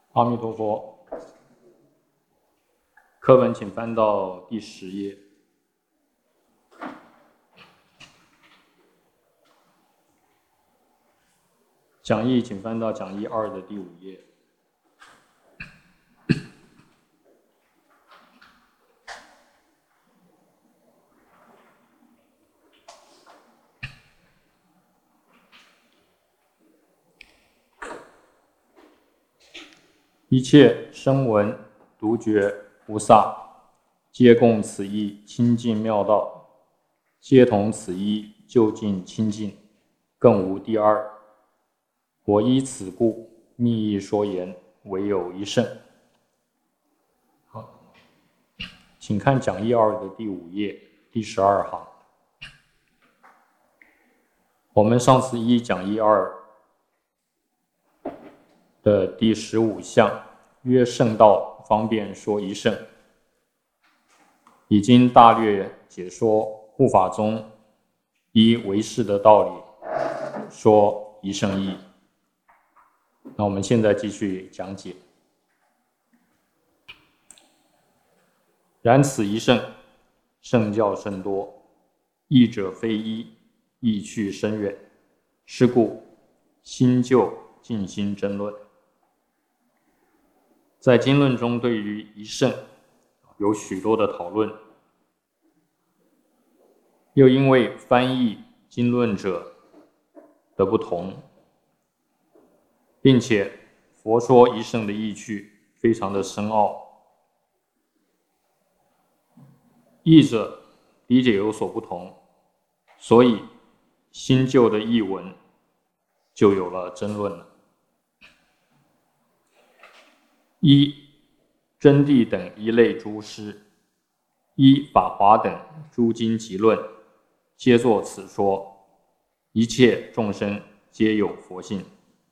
阿弥陀佛。课文请翻到第10页。讲义请翻到讲义2的第5页。一切声闻、独觉、菩萨，皆共此一清净妙道，皆同此一究竟清净，更无第二。我依此故，密意说言，唯有一乘。好，请看讲义2的第5页第12行。我们上次依讲义2的第15项，曰圣道，方便说一乘，已经大略解说护法中依唯识的道理说一乘义。那我们现在继续讲解。然此一乘，圣教甚多，义者非一，义趣深远。是故新旧尽心争论。在经论中对于一乘有许多的讨论，又因为翻译经论者的不同，并且佛说一乘的义趣非常的深奥，译者理解有所不同，所以新旧的译文就有了争论了。一真谛等一类诸师，一法华等诸经集论，皆作此说，一切众生皆有佛性。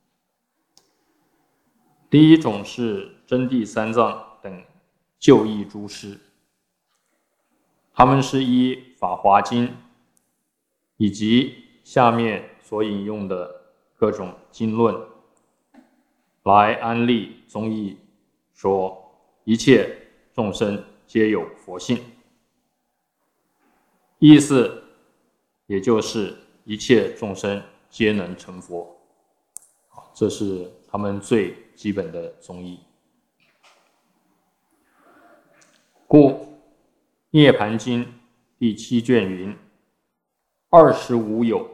第一种是真谛三藏等旧译诸师，他们是依法华经以及下面所引用的各种经论来安立宗义，说一切众生皆有佛性，意思也就是一切众生皆能成佛，这是他们最基本的宗义。故《涅盘经》第7卷云：“25有，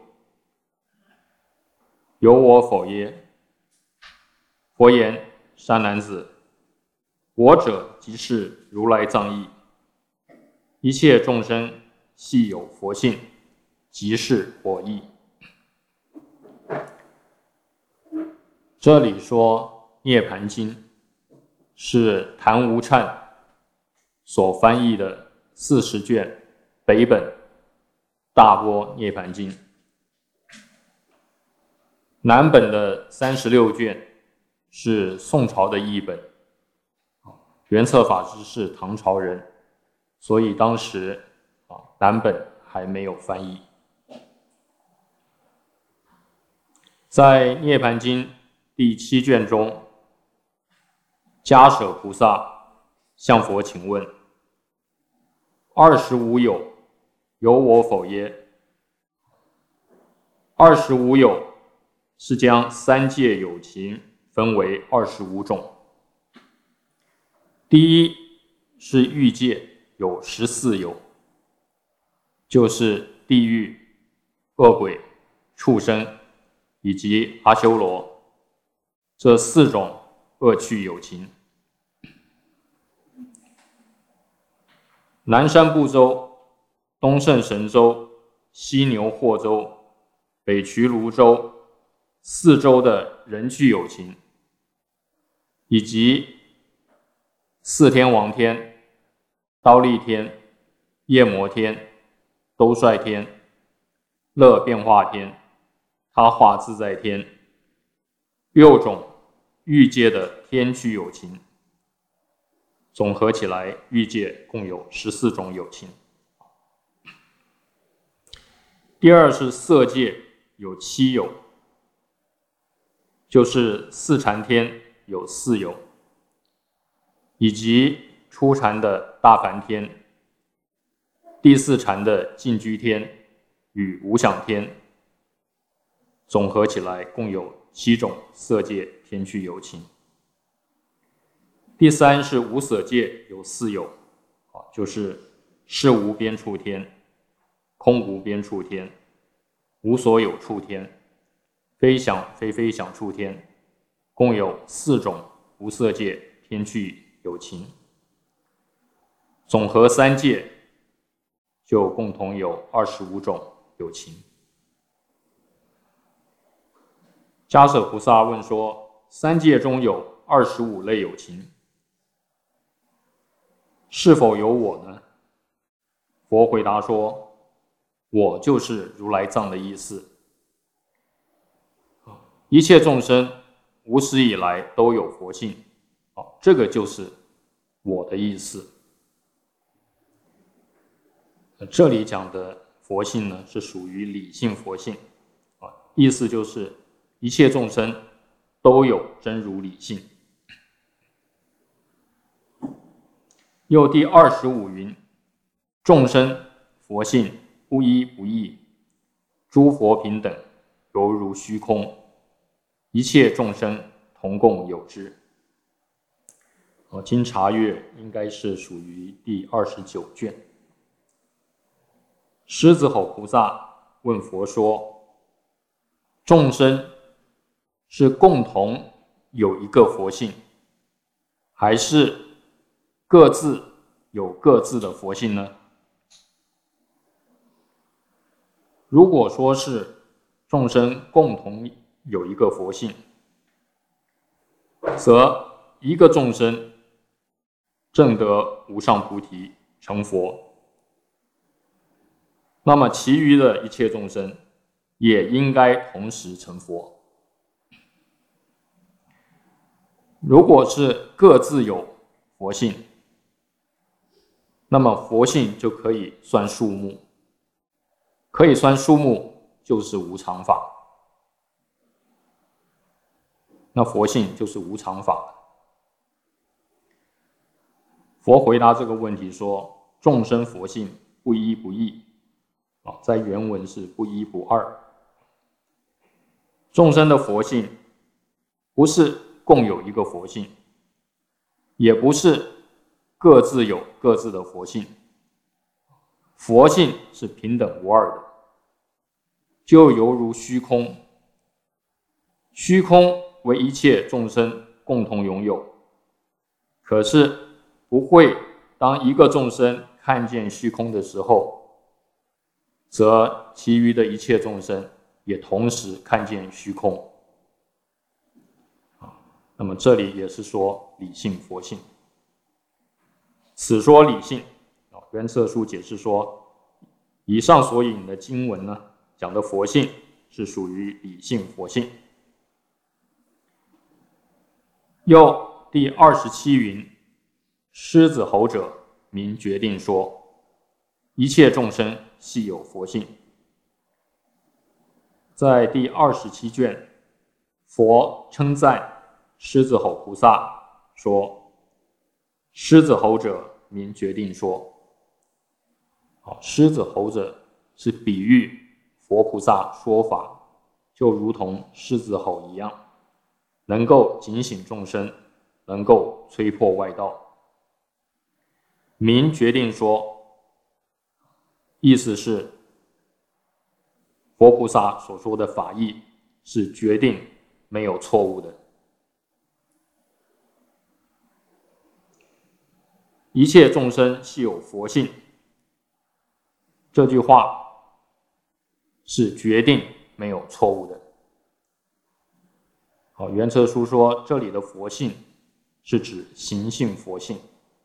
有我否耶？”佛言：“善男子，我者即是如来藏义，一切众生系有佛性，即是我义。”这里说《涅盘经》是昙无忏所翻译的40卷北本大般涅盘经，南本的36卷是宋朝的译本，圆策法师是唐朝人，所以当时南本还没有翻译。在《涅盘经》第7卷中，迦舍菩萨向佛请问：“25有，有我否耶？”25有是将三界有情分为25种。第一是欲界有14有，就是地狱、恶鬼、畜生以及阿修罗这4种恶趣有情。南赡部洲、东胜神州、西牛霍州、北俱卢洲4州的人趣有情，以及4天王天、忉利天、夜摩天、兜率天、乐变化天、他化自在天6种欲界的天趣有情，总合起来欲界共有14种有情。第二是色界有7有，就是四禅天有4有， 以及初禅的大梵天、第四禅的净居天与无想天，总合起来共有7种色界天趣有情。第3是无色界有4有，就是事无边处天、空无边处天、无所有处天、非想非非想处天，共有4种无色界天趣有情。总和3界就共同有25种有情。迦舍菩萨问说：3界中有25类有情，是否有我呢？佛回答说：我就是如来藏的意思。一切众生无始以来都有佛性，这个就是我的意思。这里讲的佛性呢，是属于理性佛性，意思就是一切众生都有真如理性。又第25云：众生佛性不一不异，诸佛平等，犹如虚空，一切众生同共有之。经查阅应该是属于第29卷。狮子吼菩萨问佛说：众生是共同有一个佛性，还是各自有各自的佛性呢？如果说是众生共同有一个佛性，则一个众生证得无上菩提成佛，那么其余的一切众生也应该同时成佛。如果是各自有佛性，那么佛性就可以算数目，可以算数目就是无常法，那佛性就是无常法。佛回答这个问题说：众生佛性不一不异，在原文是不一不二。众生的佛性不是共有一个佛性，也不是各自有各自的佛性，佛性是平等无二的，就犹如虚空，虚空为一切众生共同拥有，可是不会当一个众生看见虚空的时候，则其余的一切众生也同时看见虚空。那么这里也是说理性佛性。此说理性，圆色书解释说，以上所引的经文呢，讲的佛性是属于理性佛性。又第27云：狮子吼者，名决定说，一切众生系有佛性。在第27卷，佛称赞狮子吼菩萨说：狮子吼者，名决定说。狮子吼者是比喻佛菩萨说法就如同狮子吼一样，能够警醒众生，能够摧破外道。名决定说，意思是佛菩萨所说的法义是决定没有错误的。一切众生系有佛性，这句话是决定没有错误的。圆车书说，这里的佛性是指行性佛性。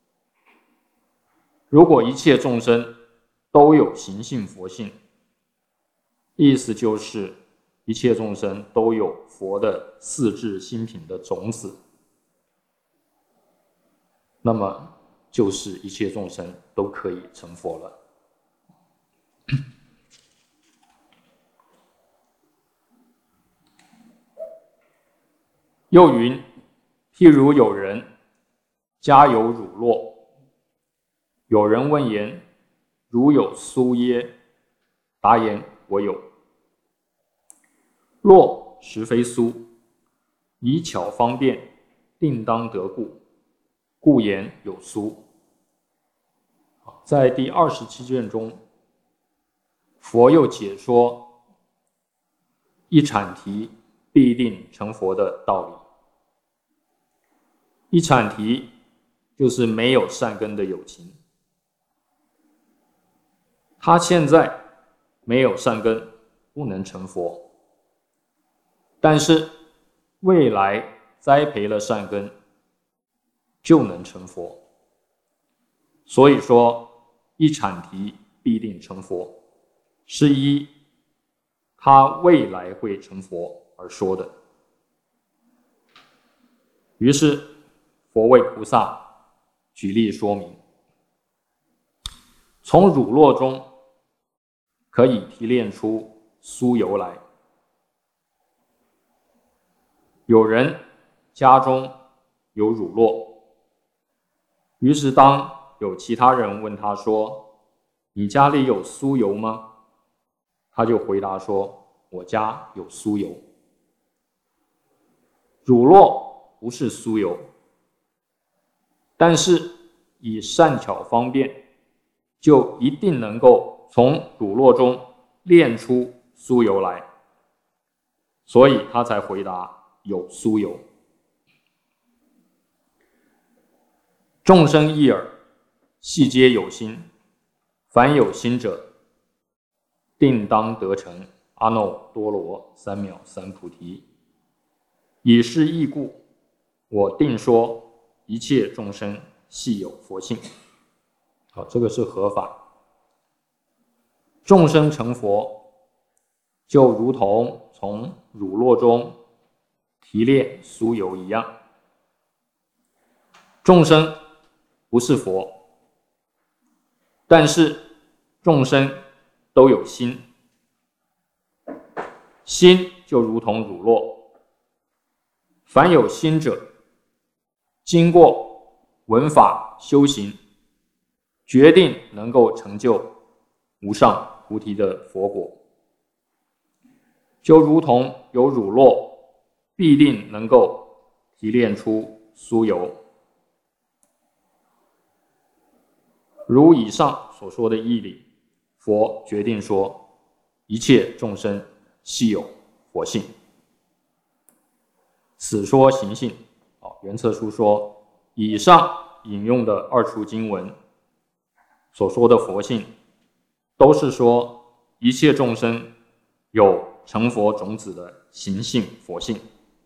如果一切众生都有行性佛性，意思就是一切众生都有佛的四智心品的种子，那么就是一切众生都可以成佛了。又云：譬如有人家有乳酪。有人问言：汝有酥耶？答言：我有。酪实非酥，以巧方便，定当得故，故言有酥。在第27卷中，佛又解说一阐提必定成佛的道理。一阐提就是没有善根的有情，他现在没有善根，不能成佛，但是未来栽培了善根，就能成佛。所以说一阐提必定成佛，是依他未来会成佛而说的。于是佛为菩萨举例说明，从乳酪中可以提炼出酥油来。有人家中有乳酪，于是当有其他人问他说：你家里有酥油吗？他就回答说：我家有酥油。乳酪不是酥油，但是以善巧方便，就一定能够从乳酪中炼出酥油来，所以他才回答有酥油。众生一耳，悉皆有心，凡有心者，定当得成阿耨多罗三藐三菩提。以是义故，我定说一切众生悉有佛性。好，这个是合法。众生成佛，就如同从乳酪中提炼酥油一样。众生不是佛，但是众生都有心，心就如同乳酪。凡有心者，经过闻法修行，决定能够成就无上菩提的佛果。就如同有乳酪，必定能够提炼出酥油。如以上所说的义理，佛决定说一切众生悉有佛性。此说行性，圆策书说，以上引用的二处经文所说的佛性，都是说一切众生有成佛种子的行性佛性。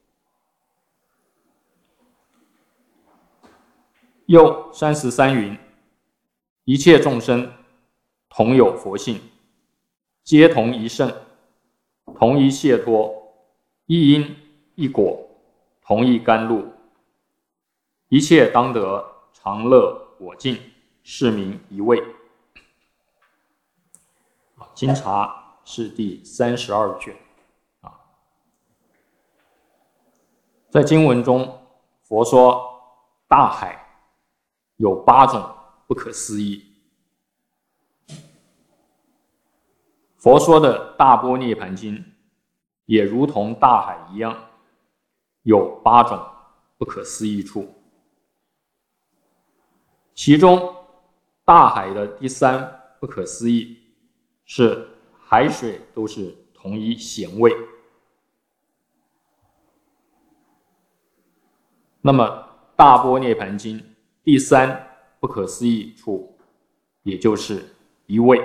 又33云：一切众生同有佛性，皆同一圣，同一解脱，一因一果，同一甘露，一切当得常乐果净，是名一味。经查是第32卷。在经文中，佛说大海有8种不可思议。佛说的大般涅盘经也如同大海一样，有8种不可思议处。其中大海的第3不可思议是海水都是同一咸味。那么大般涅盘经第3不可思议处，也就是一味，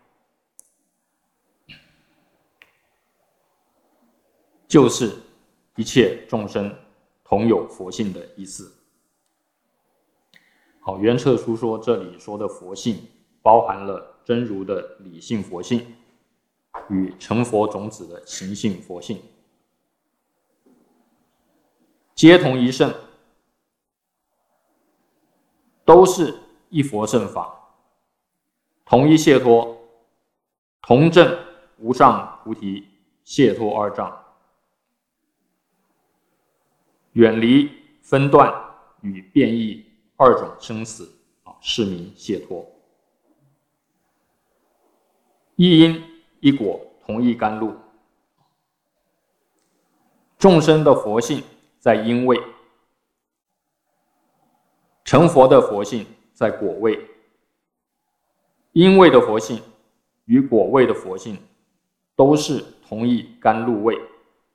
就是一切众生同有佛性的意思。好，圆策书说，这里说的佛性包含了真如的理性佛性与成佛种子的行性佛性，皆同一圣，都是一佛圣法，同一解脱，同证无上菩提解脱2障，远离分段与变异二种生死是名解脱。一因一果，同一甘露。众生的佛性在因位，成佛的佛性在果位。因位的佛性与果位的佛性都是同一甘露位。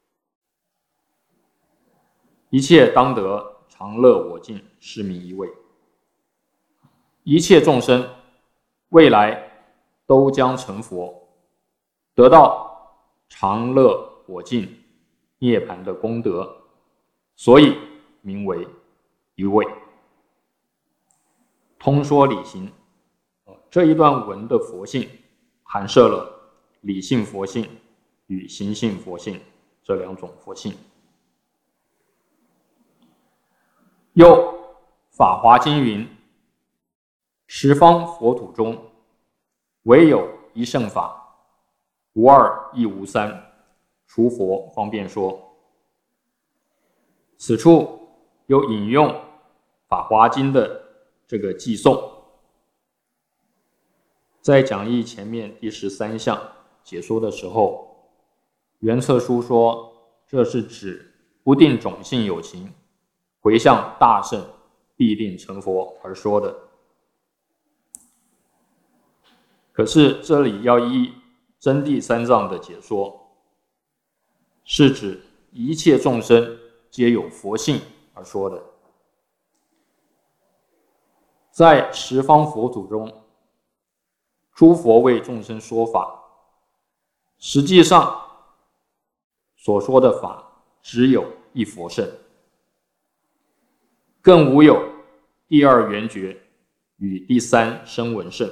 一切当得常乐我净，是名一位。一切众生未来都将成佛，得到常乐我净涅槃的功德，所以名为一位。通说理行，这一段文的佛性含摄了理性佛性与行性佛性这两种佛性。又法华经云，十方佛土中，唯有一乘法，无二亦无三，除佛方便说。此处有引用法华经的这个偈颂，在讲义前面第13项解说的时候，圆策书说这是指不定种性有情回向大圣必定成佛而说的。可是这里要依真谛三藏的解说，是指一切众生皆有佛性而说的。在十方佛土中，诸佛为众生说法，实际上所说的法只有一佛乘，更无有第二缘觉与第三声闻乘。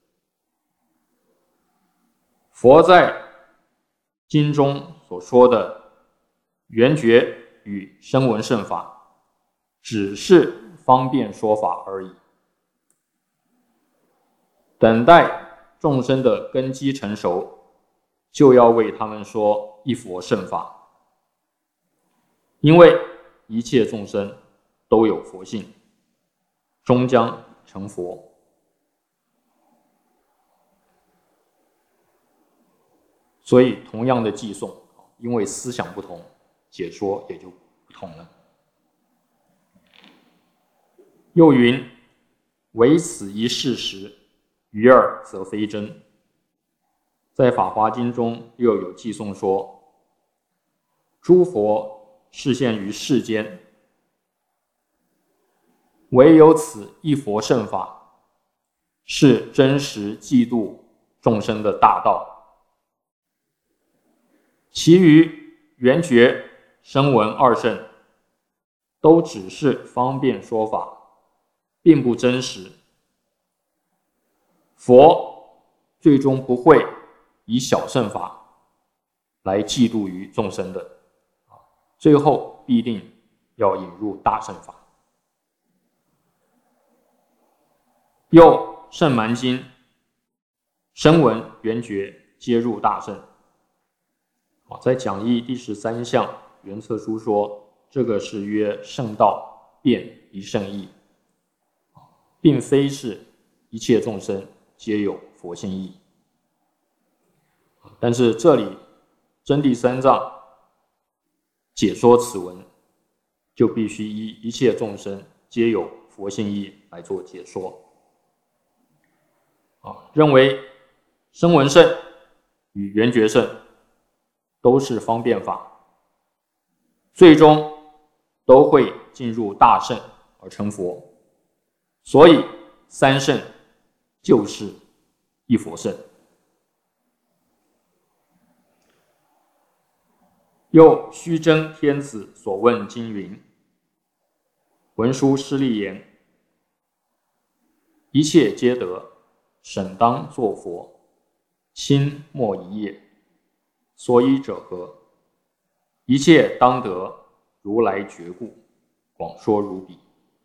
佛在经中所说的缘觉与声闻乘法，只是方便说法而已，等待众生的根基成熟，就要为他们说一佛乘法。因为一切众生都有佛性，终将成佛。所以同样的偈颂，因为思想不同，解说也就不同了。又云，唯此一事实，于二则非真。在法华经中又有偈颂说，诸佛示现于世间，唯有此一佛乘法，是真实济度众生的大道。其余缘觉、声闻二乘都只是方便说法，并不真实。佛最终不会以小乘法来济度于众生的，最后必定要引入大乘法。又圣蛮经，声闻、缘觉皆入大乘。在讲义第13项，圆策书说，这个是曰圣道遍一圣意，并非是一切众生皆有佛性意。但是这里真谛三藏解说此文，就必须依一切众生皆有佛性意来做解说。认为声闻乘与缘觉乘都是方便法，最终都会进入大乘而成佛，所以三乘就是一佛乘。又虚真天子所问经云，文殊师利言，一切皆得，审当作佛，亲莫一业，所以者何？一切当得如来觉故，广说如彼。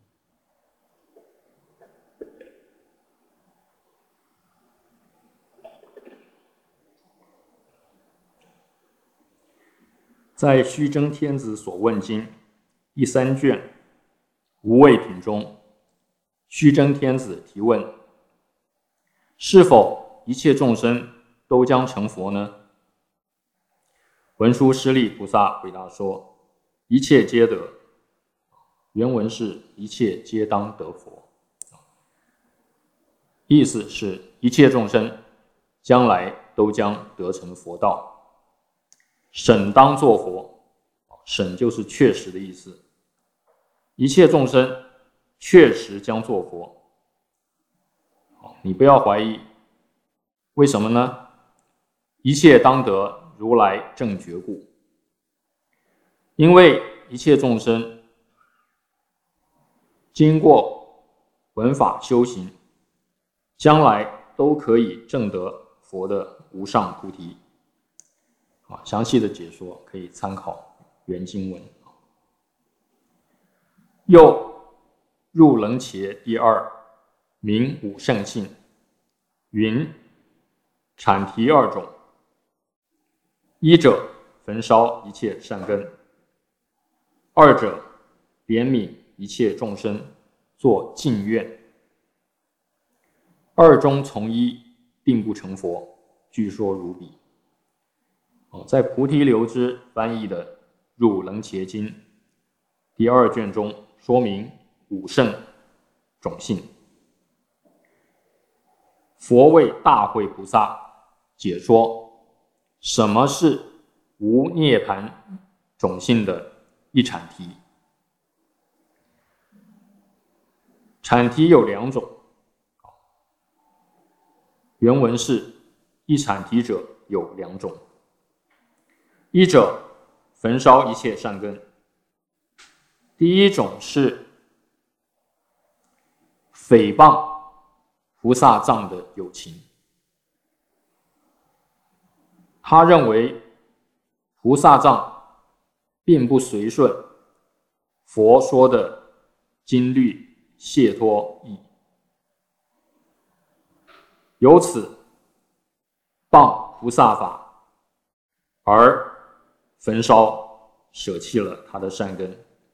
在虚真天子所问经第3卷无畏品中虚真天子提问：是否一切众生都将成佛呢？文殊师利菩萨回答说：一切皆得。原文是一切皆当得佛，意思是一切众生将来都将得成佛道，审当作佛，审就是确实的意思，一切众生确实将做佛，你不要怀疑，为什么呢？一切当得如来正觉故，因为一切众生经过闻法修行，将来都可以证得佛的无上菩提。详细的解说可以参考原经文。又入楞伽第二，名五圣性，云：阐提二种，一者焚烧一切善根，二者怜悯一切众生，作净愿。二中从一，定不成佛，据说如彼。在菩提流支翻译的《入楞伽经》第二卷中说明五圣种性。佛为大慧菩萨解说什么是无涅槃种性的一阐提。阐提有两种，原文是一阐提者有两种，一者焚烧一切善根。第一种是诽谤菩萨藏的有情，他认为菩萨藏并不随顺佛说的经律解脱义，由此谤菩萨法，而焚烧舍弃了他的善根，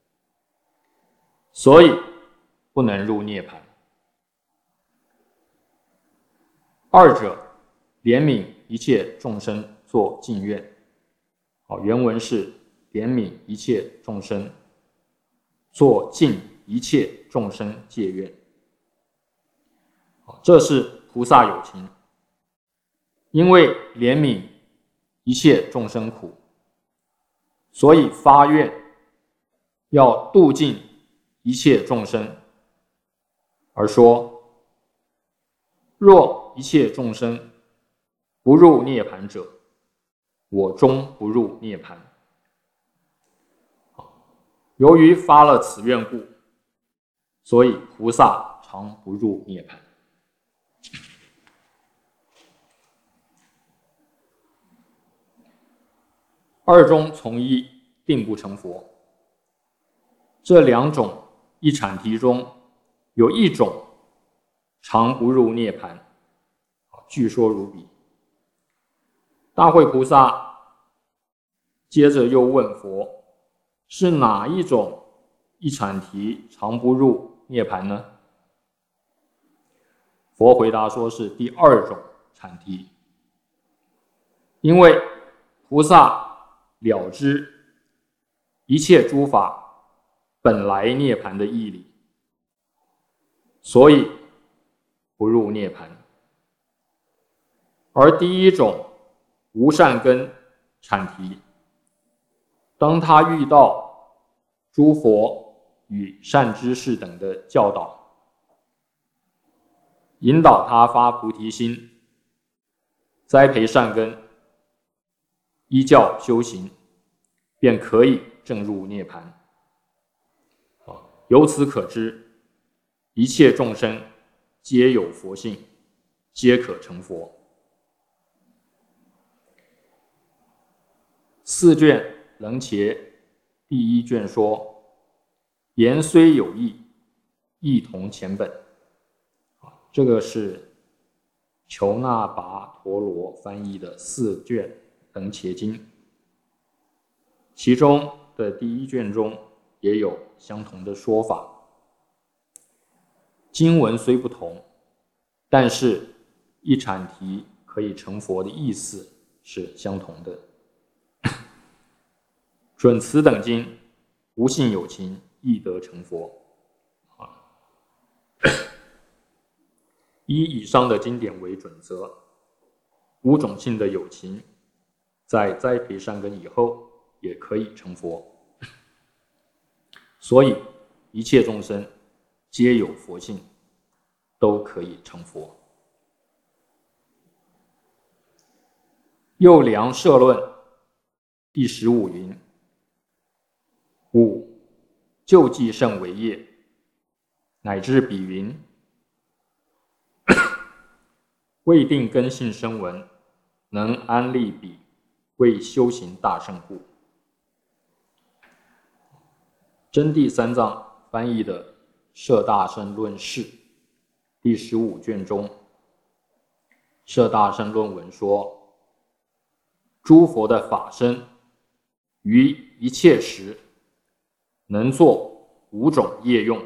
所以不能入涅槃。二者怜悯一切众生作净愿，原文是怜悯一切众生作尽一切众生戒愿。这是菩萨有情，因为怜悯一切众生苦，所以发愿要度尽一切众生，而说：若一切众生不入涅槃者，我终不入涅槃。由于发了此愿故，所以菩萨常不入涅槃。二中从一，定不成佛。这两种一阐提中有一种常不入涅槃，据说如彼。大慧菩萨接着又问佛：是哪一种一阐提常不入涅槃呢？佛回答说是第二种阐提，因为菩萨了知一切诸法本来涅槃的义理，所以不入涅槃。而第一种无善根阐提，当他遇到诸佛与善知识等的教导，引导他发菩提心，栽培善根，依教修行，便可以证入涅槃。由此可知，一切众生皆有佛性，皆可成佛。四卷楞伽第一卷说：言虽有异，异同前本。这个是求那跋陀罗翻译的四卷楞伽经，其中的第一卷中也有相同的说法。 经文虽不同，但是一阐题可以成佛的意思是相同的。准此等经，无信有情，亦得成佛。以以上的经典为准则，无种性的有情，在栽培善根以后，也可以成佛。所以，一切众生皆有佛性，都可以成佛。右梁社论第15云：5. 救济甚为业，乃至彼云：未定根性声闻，能安立彼，为修行大圣故。真谛三藏翻译的《摄大乘论释》第15卷中，摄大乘论文说：诸佛的法身于一切时能做5种业用，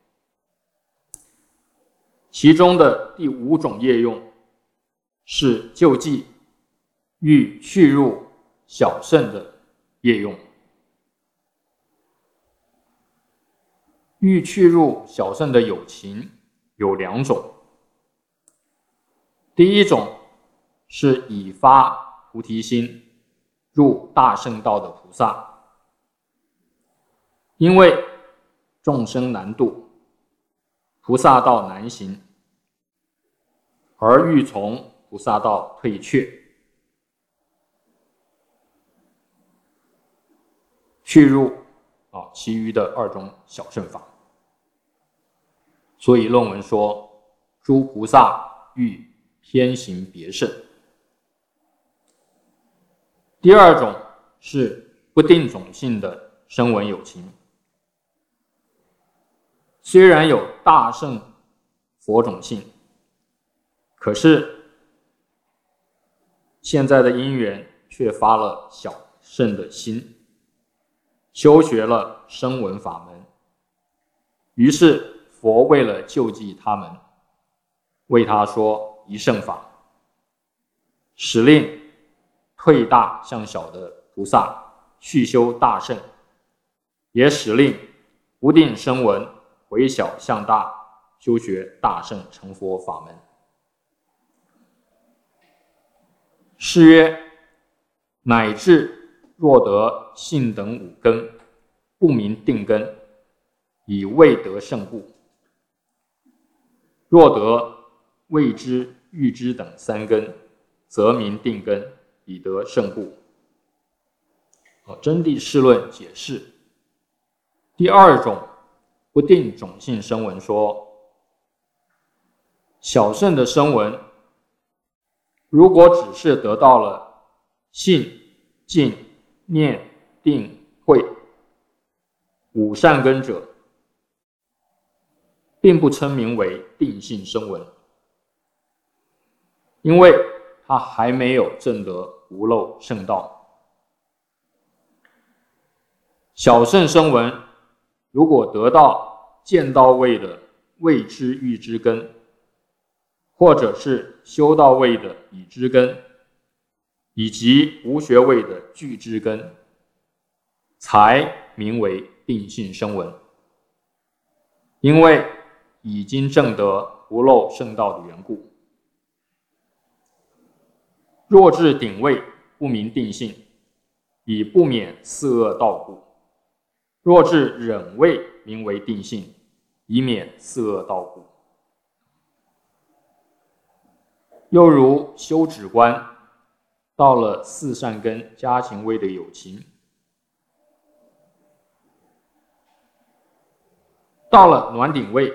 其中的第5种业用是救济欲去入小圣的业用。欲去入小圣的有情有2种，第一种是已发菩提心入大圣道的菩萨，因为众生难度，菩萨道难行，而欲从菩萨道退却，去入其余的2种小乘法。所以论文说，诸菩萨欲偏行别圣。第2种是不定种性的声闻有情，虽然有大圣佛种性，可是现在的因缘却发了小圣的心，修学了声闻法门，于是佛为了救济他们，为他说一乘法，使令退大向小的菩萨去修大乘，也使令不定声闻回小向大，修学大乘成佛法门。是曰：乃至若得性等5根，不明定根，以未得圣故；若得未知、欲知等3根，则明定根，以得圣故。真谛释论解释第2种不定种性声闻说，小圣的声闻如果只是得到了信、净、念、定、慧5善根者，并不称名为定性声闻，因为他还没有证得无漏圣道。小圣声闻如果得到见到位的未知欲知根，或者是修到位的已知根，以及无学位的具知根，才名为定性声闻，因为已经证得无漏圣道的缘故。若至顶位，不明定性，以不免四恶道故；若至忍位，名为定性，以免四恶道故。又如修止观，到了4善根加行位的有情，到了暖顶位，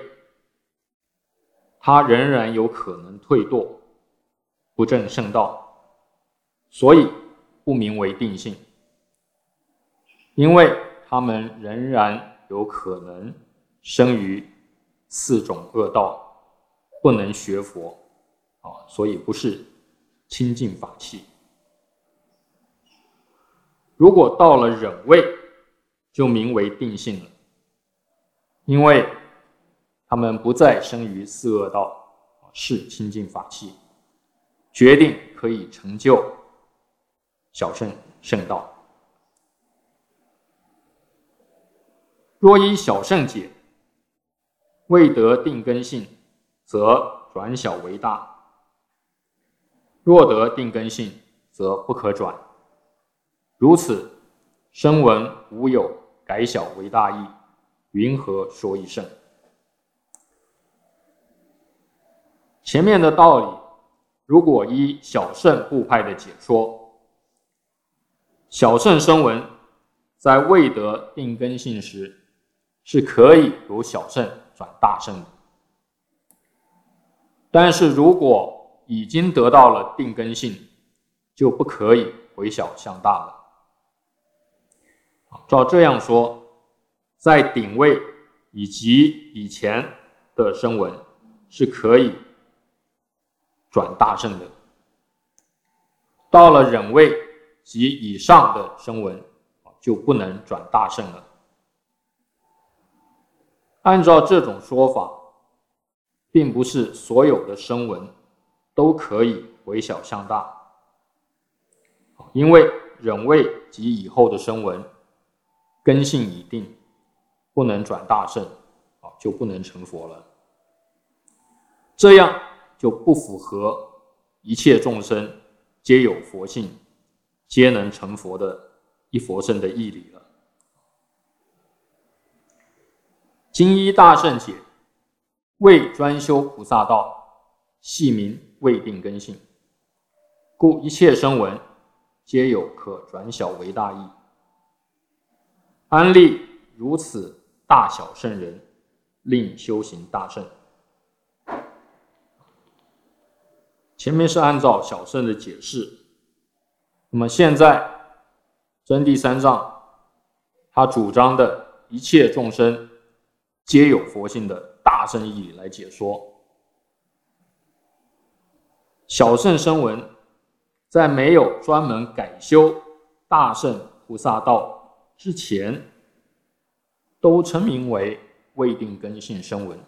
他仍然有可能退堕，不证圣道，所以不名为定性，因为他们仍然有可能生于4种恶道，不能学佛，所以不是清净法器。如果到了忍位，就名为定性了，因为他们不再生于四恶道，是清净法器，决定可以成就小圣道。若依小圣解，未得定根性，则转小为大；若得定根性，则不可转。如此，声闻无有改小为大义，云何说一圣？前面的道理，如果依小圣部派的解说，小圣声闻在未得定根性时，是可以由小圣转大圣的。但是如果已经得到了定根性，就不可以回小向大了。照这样说，在顶位以及以前的声闻是可以转大圣的，到了忍位及以上的声闻就不能转大圣了。按照这种说法，并不是所有的声闻都可以回小向大，因为忍位及以后的声闻根性已定，不能转大圣，就不能成佛了。这样就不符合一切众生皆有佛性，皆能成佛的一佛乘的义理了。今依大圣解，为专修菩萨道，系名未定根性，故一切声闻皆有可转小为大义。安立如此大小圣人，令修行大圣。前面是按照小圣的解释，那么现在真谛三藏他主张的一切众生皆有佛性的大圣义理来解说。小圣声闻在没有专门改修大圣菩萨道之前，都称名为未定根性声闻。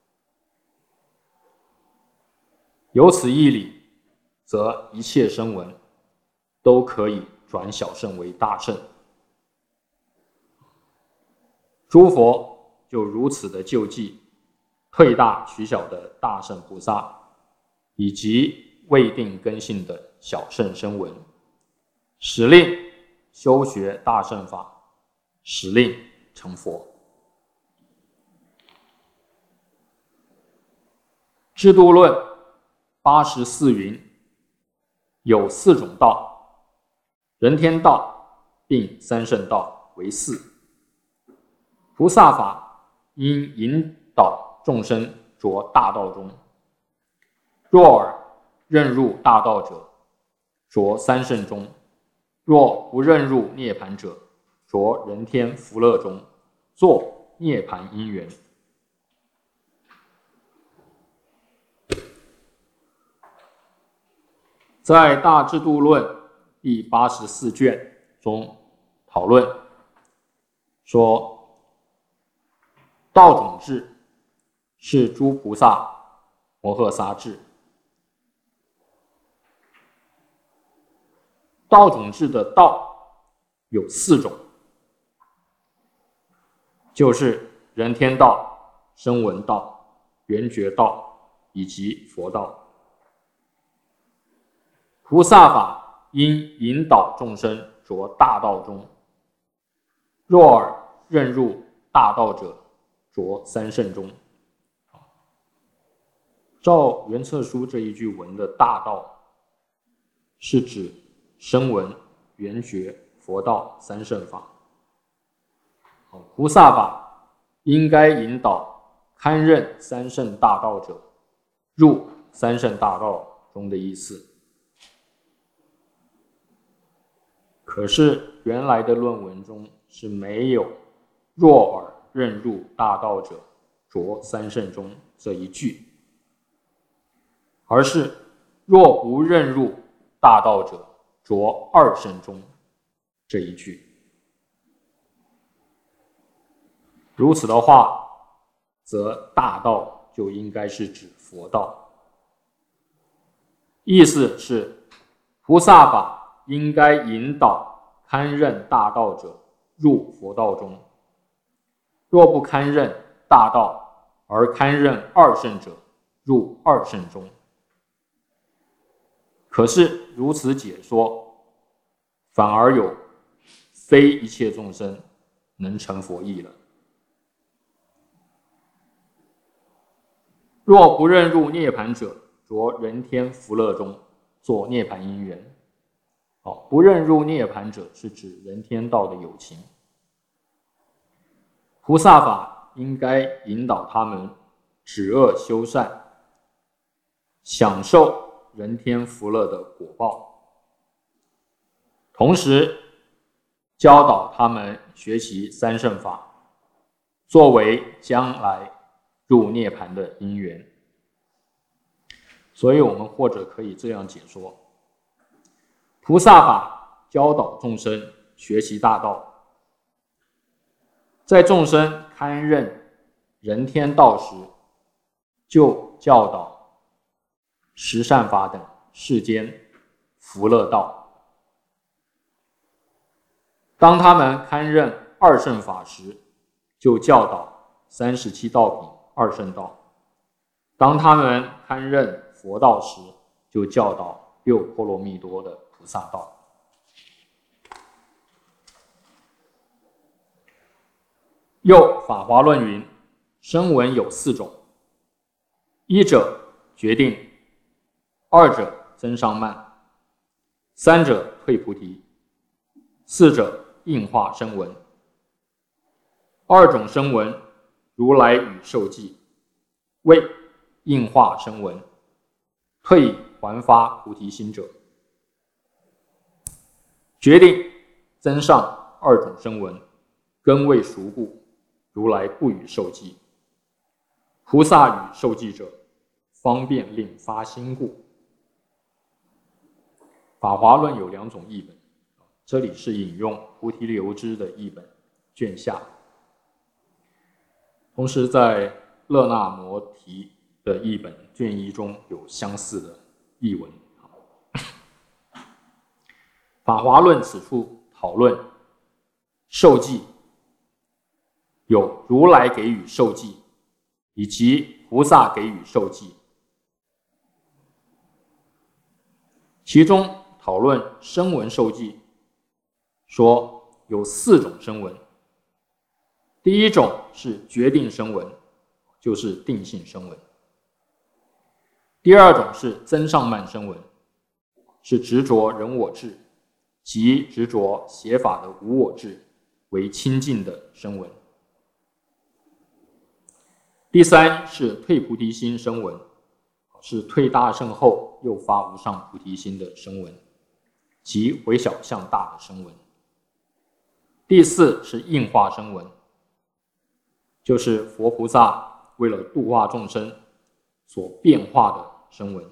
由此义理，则一切声闻都可以转小圣为大圣。诸佛就如此的救济退大取小的大圣菩萨，以及未定根性的小圣声闻，使令修学大圣法，使令成佛。制度论84云，有4种道，人天道并三圣道为4。菩萨法应引导众生着大道中，若尔认入大道者，着三圣中；若不认入涅盘者，着人天福乐中，作涅盘因缘。在大制度论第84卷中讨论说，道种智是诸菩萨摩诃萨智。道种智的道有4种，就是人天道、声闻道、缘觉道以及佛道。菩萨法应引导众生着大道中，若尔认入大道者，着三圣中。照圆测书这一句文的大道，是指声闻、缘觉、佛道三圣法。菩萨法应该引导堪任三圣大道者入三圣大道中的意思。可是原来的论文中是没有若尔认入大道者着三圣中这一句，而是若不认入大道者着二圣中这一句。如此的话， 则大道就应该是指佛道。意思是，菩萨法应该引导堪任大道者入佛道中，若不堪任大道而堪任二圣者入二圣中。可是如此解说，反而有非一切众生能成佛意了。若不认入涅盘者，着人天福乐中，作涅盘因缘。不认入涅盘者是指人天道的有情。菩萨法应该引导他们止恶修善，享受人天福乐的果报，同时教导他们学习三圣法，作为将来入涅盘的因缘。所以我们或者可以这样解说：菩萨法教导众生学习大道，在众生堪任人天道时，就教导十善法等世间福乐道；当他们堪任二圣法时，就教导37道品二圣道；当他们堪任佛道时，就教导6波罗蜜多的菩萨道。又法华论云：声闻有4种，一者决定，二者增上慢，三者退菩提，四者应化声闻。2种声闻，如来与受记，为应化声闻，退还发菩提心者。决定增上2种声闻，根未熟故，如来不与受记。菩萨与受记者，方便令发心故。法华论有2种译本，这里是引用菩提流支的译本卷下，同时在勒那摩提的译本卷1中有相似的译文。法华论此处讨论受记，有如来给予受记，以及菩萨给予受记。其中讨论声闻受记，说有4种声闻。第一种是决定声闻，就是定性声闻；第二种是增上慢声闻，是执着人我智及执着邪法的无我智为清净的声闻；第三是退菩提心声闻，是退大乘后又发无上菩提心的声闻，即回小向大的声闻；第四是应化声闻，就是佛菩萨为了度化众生所变化的声闻。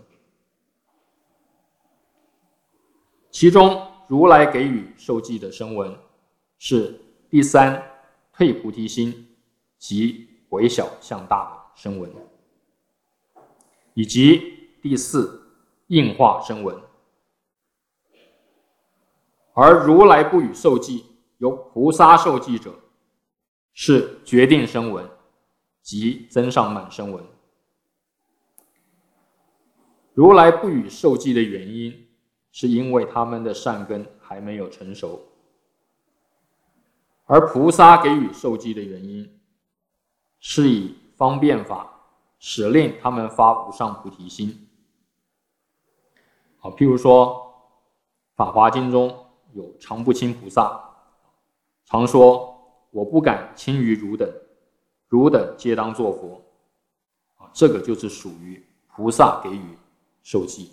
其中如来给予受记的声闻是第三退菩提心及回小向大的声闻，以及第四应化声闻。而如来不与受记，由菩萨受记者，是决定声闻及增上慢声闻。如来不与受记的原因，是因为他们的善根还没有成熟，而菩萨给予受记的原因，是以方便法使令他们发无上菩提心。譬如说法华经中有常不轻菩萨，常说我不敢轻于汝等，汝等皆当作佛。这个就是属于菩萨给予受记。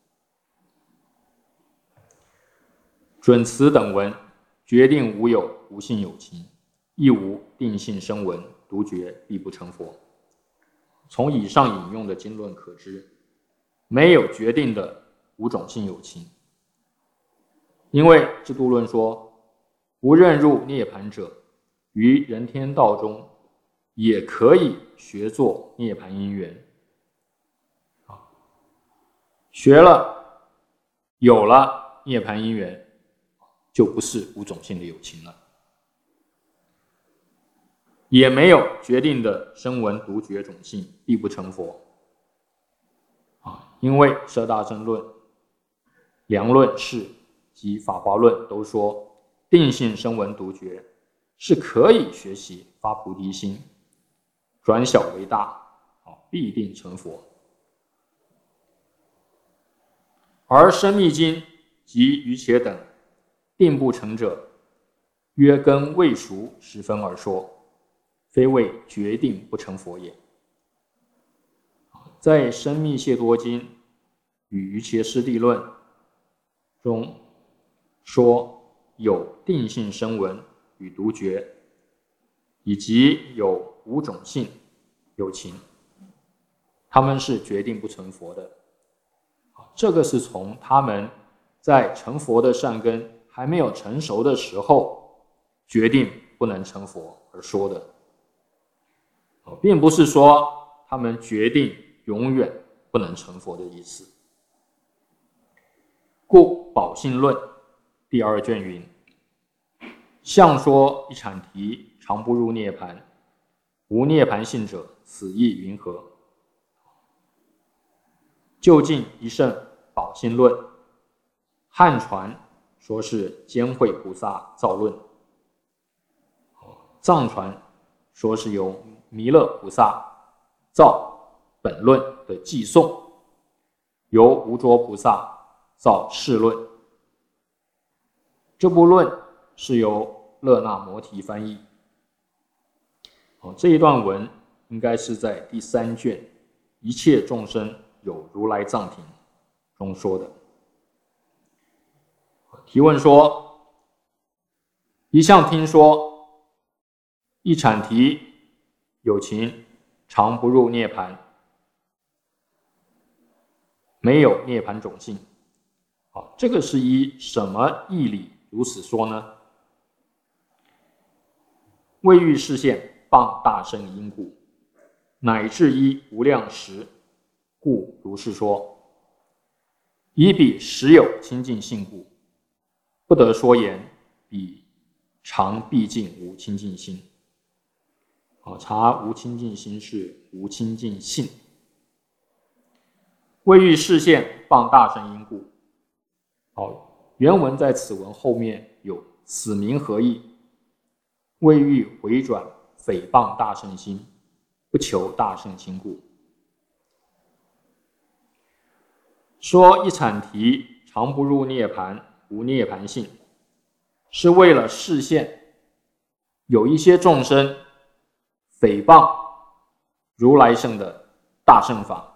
准此等文，决定无有无性有情，亦无定性声闻，独觉必不成佛。从以上引用的经论可知，没有决定的5种性有情。因为制度论说，不认入涅盘者，于人天道中也可以学作涅槃因缘。学了，有了涅槃因缘，就不是无种性的有情了，也没有决定的声闻独觉种性，必不成佛。因为《摄大乘论》、量论释及法华论都说，定性声闻独觉是可以学习发菩提心，转小为大，必定成佛。而生密经及瑜伽等定不成者，约根未熟时分而说，非为决定不成佛也。在《生密解脱经》与瑜伽师地论中说，有定性声闻与独觉，以及有五种性有情，他们是决定不成佛的。这个是从他们在成佛的善根还没有成熟的时候决定不能成佛而说的，并不是说他们决定永远不能成佛的意思。故《宝性论》第2卷云：相说一阐提常不入涅槃，无涅槃性者，此意云何？究竟一圣宝性论，汉传说是监慧菩萨造论，藏传说是由弥勒菩萨造本论的寄颂，由无着菩萨造释论。这部论是由勒那摩提翻译。这一段文应该是在第3卷一切众生有如来藏品中说的。提问说，一向听说一阐提有情常不入涅槃，没有涅槃种性，这个是依什么义理如此说呢？未欲示现谤大乘因故，乃至依无量时故如是说，以彼实有清净性故，不得说言彼常毕竟无清净心。查无清净心是无清净性。未欲示现谤大乘因故，原文在此文后面有此名何意？未欲回转诽谤大乘心，不求大乘心故。说一阐提常不入涅槃，无涅槃性，是为了示现有一些众生诽谤如来圣的大乘法，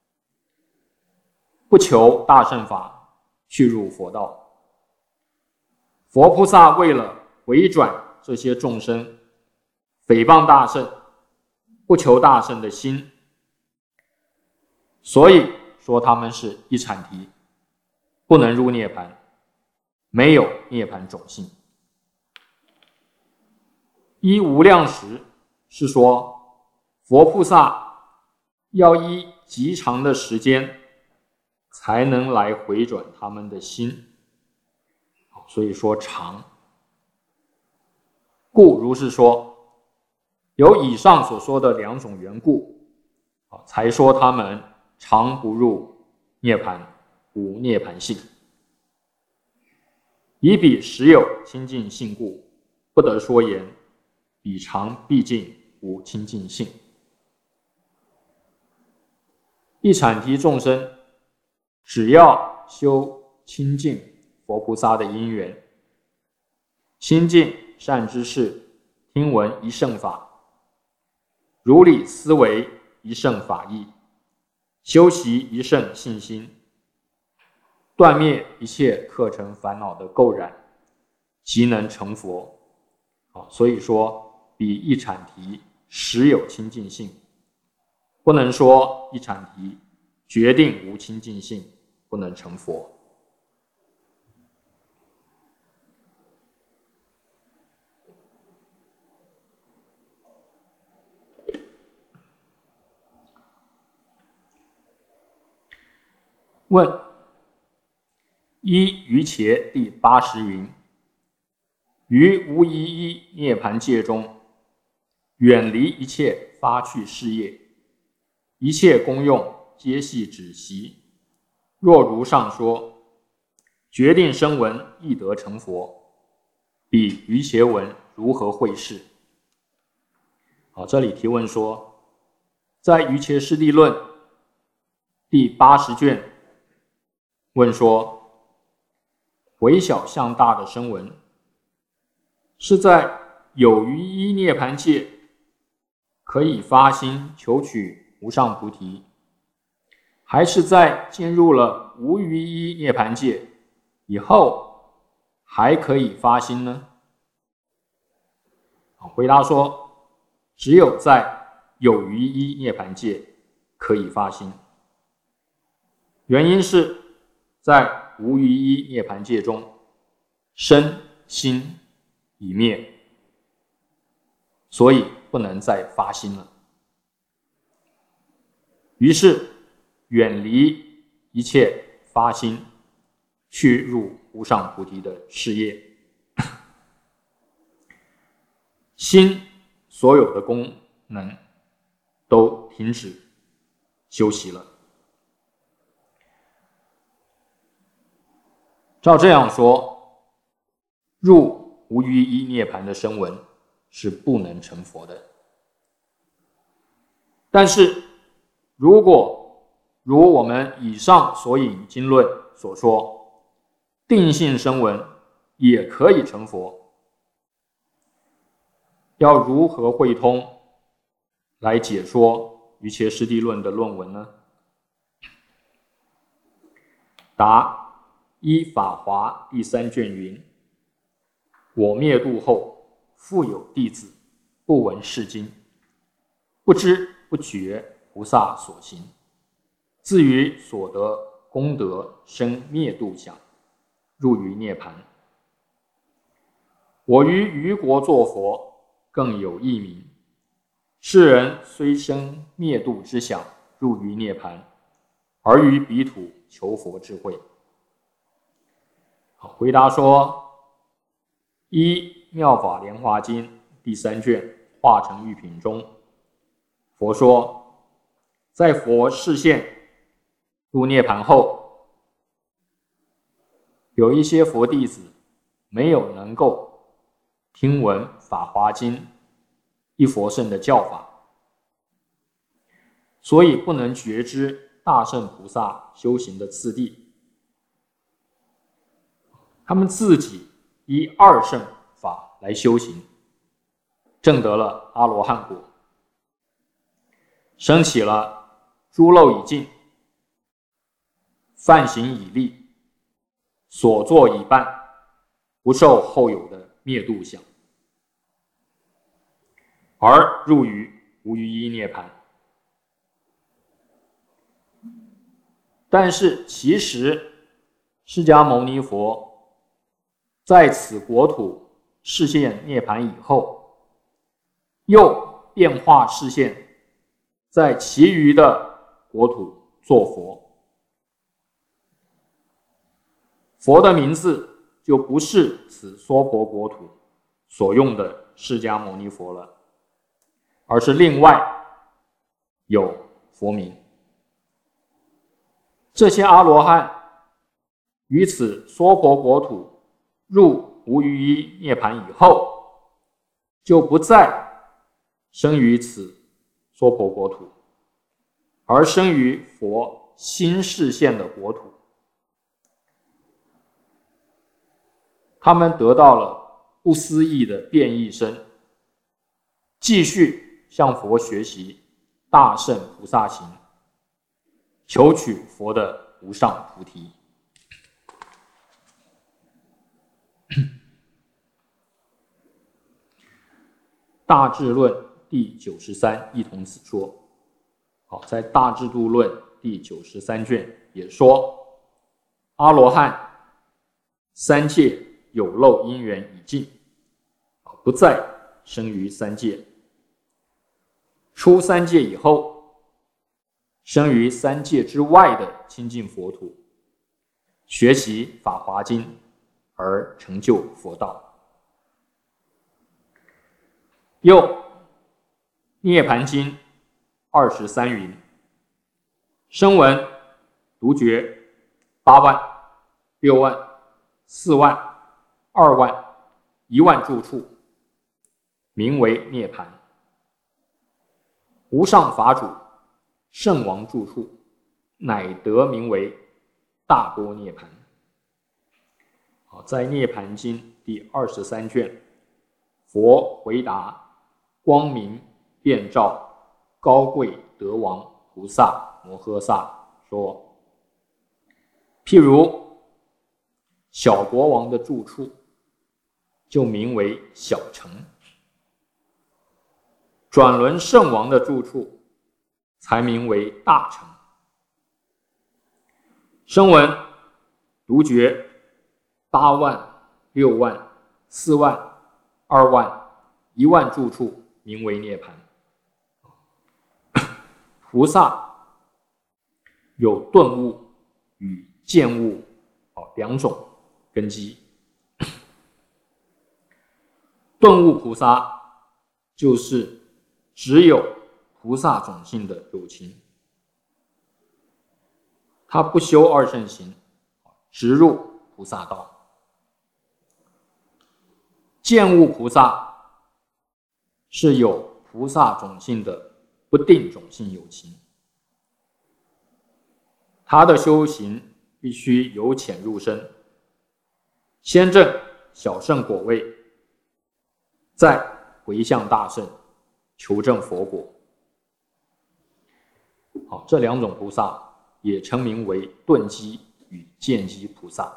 不求大乘法去入佛道。佛菩萨为了回转这些众生诽谤大乘、不求大乘的心，所以说他们是一阐提，不能入涅槃，没有涅槃种性。依无量时是说佛菩萨要依极长的时间才能来回转他们的心，所以说长。故如是说，有以上所说的2种缘故，才说他们常不入涅槃，无涅槃性。以彼实有清净性故，不得说言彼常毕竟无清净性。一阐提众生只要修清净佛菩萨的因缘，亲近善知识，听闻一乘法，如理思维一乘法义，修习一乘信心，断灭一切客尘烦恼的垢染，即能成佛。所以说彼一阐提实有清净性，不能说一阐提决定无清净性，不能成佛。 问：一瑜伽第80云：于无一一涅盘界中，远离一切发趣事业，一切功用皆系止息。若如上说，决定声闻亦得成佛，彼瑜伽文如何会释？好，这里提问说，在瑜伽师地论第80卷问说，微小向大的声闻是在有余一涅盘界可以发心求取无上菩提，还是在进入了无余一涅盘界以后还可以发心呢？回答说，只有在有余一涅盘界可以发心，原因是在无余一涅盘界中，身心已灭，所以不能再发心了。于是远离一切发心去入无上菩提的事业，心所有的功能都停止休息了。照这样说，入无余一涅盘的声闻是不能成佛的。但是如果如我们以上所引经论所说，定性声闻也可以成佛，要如何会通来解说瑜伽师地论的论文呢？答：依法华第3卷云：我灭度后，复有弟子不闻是经，不知不觉菩萨所行，自于所得功德生灭度想，入于涅盘。我于余国作佛，更有一名：世人虽生灭度之想，入于涅盘，而于彼土求佛智慧。回答说：依妙法莲华经第3卷化成玉品中，佛说，在佛示现入涅盘后，有一些佛弟子没有能够听闻法华经一佛圣的教法，所以不能觉知大乘菩萨修行的次第。他们自己依二乘法来修行，证得了阿罗汉果，升起了诸漏已尽，梵行已立，所作已办，不受后有的灭度想，而入于无余一涅盘。但是其实释迦牟尼佛在此国土示现涅盘以后，又变化示现在其余的国土做佛，佛的名字就不是此娑婆国土所用的释迦牟尼佛了，而是另外有佛名。这些阿罗汉于此娑婆国土入无余一涅盘以后，就不再生于此娑婆国土，而生于佛新示现的国土。他们得到了不思议的变异身，继续向佛学习大乘菩萨行，求取佛的无上菩提。大智论第93亦同此说。好，在大智度论第93卷也说，阿罗汉三界有漏因缘已尽，不再生于三界，出三界以后，生于三界之外的清净佛土， 学习《法华经》而成就佛道。又《涅盘经》23云：声闻、独觉8万、6万、4万、2万、1万住处，名为涅盘。无上法主、圣王住处，乃得名为大波涅盘。在《涅盘经》第23卷，佛回答光明遍照高贵德王菩萨摩诃萨说：譬如小国王的住处，就名为小城；转轮圣王的住处，才名为大城。声闻、独觉8万、6万、4万、2万、1万住处，名为涅盘。菩萨有顿悟与见悟2种根基。顿悟菩萨就是只有菩萨种性的有情，他不修二乘行，直入菩萨道。见悟菩萨是有菩萨种性的不定种性有情，他的修行必须由浅入深，先证小圣果位，再回向大圣，求证佛果。这2种菩萨也称名为顿基与见基菩萨。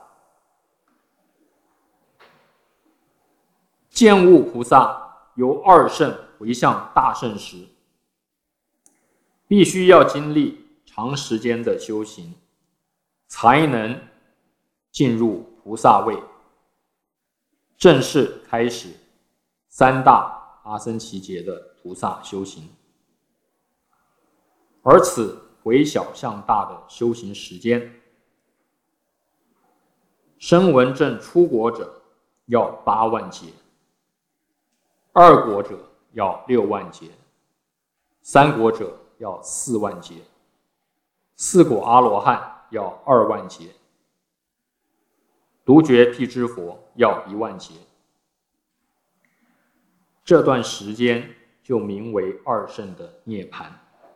见悟菩萨由二圣回向大圣时，必须要经历长时间的修行，才能进入菩萨位，正式开始3大阿僧祇劫的菩萨修行。而此回小向大的修行时间，声闻证初果者要8万劫，2果者要6万劫，3果者要4万劫，4果阿罗汉要2万劫，独觉辟支佛要1万劫。这段时间就名为二圣的涅槃。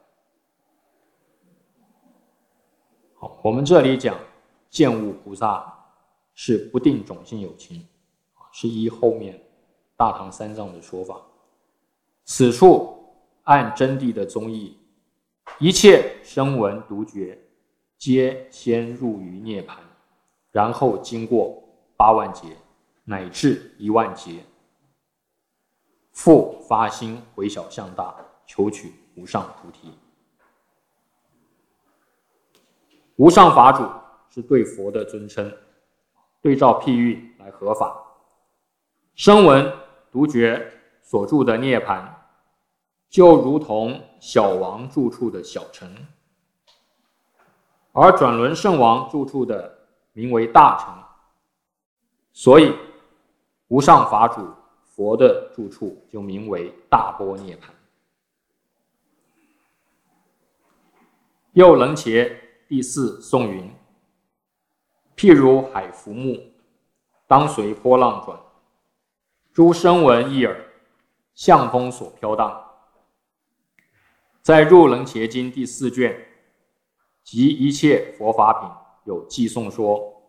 好，我们这里讲见悟菩萨是不定种性有情，是依后面大唐三藏的说法。此处按真谛的宗义，一切声闻独觉皆先入于涅槃，然后经过8万劫乃至1万劫，复发心回小向大，求取无上菩提。无上法主是对佛的尊称，对照譬喻来合法。声闻独觉所住的涅槃，就如同小王住处的小城，而转轮圣王住处的名为大城，所以无上法主佛的住处就名为大波涅槃。又楞伽第4颂云：譬如海浮木，当随波浪转，诸声闻一耳，向风所飘荡。在入楞伽经第4卷及一切佛法品有记诵说，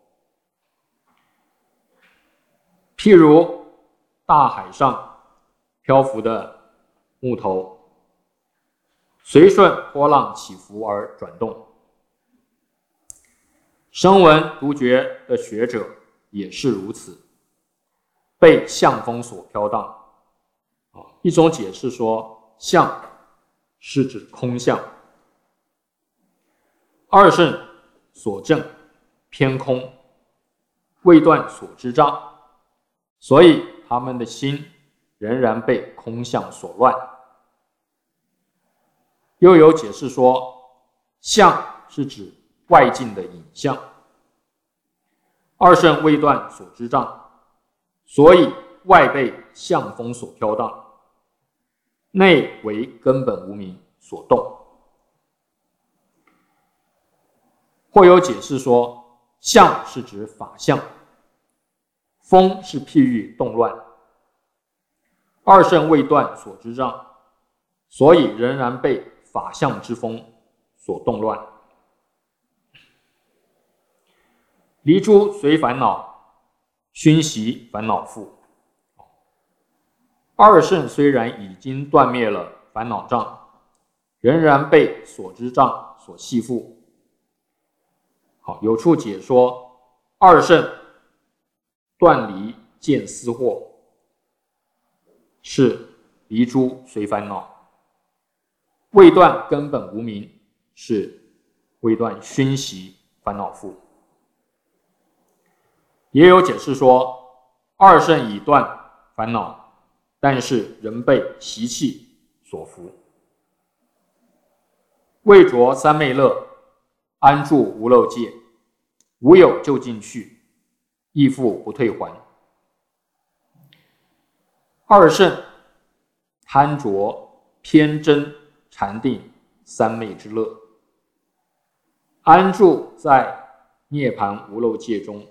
譬如大海上漂浮的木头，随顺波浪起伏而转动。声闻独觉的学者也是如此，被向风所飘荡。一种解释说，向是指空相，二圣所证偏空，未断所知障，所以他们的心仍然被空相所乱。又有解释说，相是指外境的影像， 二圣未断所知障，所以外被相风所飘荡，内为根本无明所动。或有解释说，相是指法相，风是譬喻动乱，二圣未断所知障，所以仍然被法相之风所动乱。离诸随烦恼，熏习烦恼缚。二圣虽然已经断灭了烦恼障，仍然被所知障所系缚。好，有处解说，二圣断离见思惑，是离诸随烦恼；未断根本无明，是未断熏习烦恼缚。也有解释说，二圣已断烦恼，但是仍被习气所缚。未着三昧乐，安住无漏界，无有就近去，亦复不退还。二圣贪着偏真禅定三昧之乐，安住在涅槃无漏界中，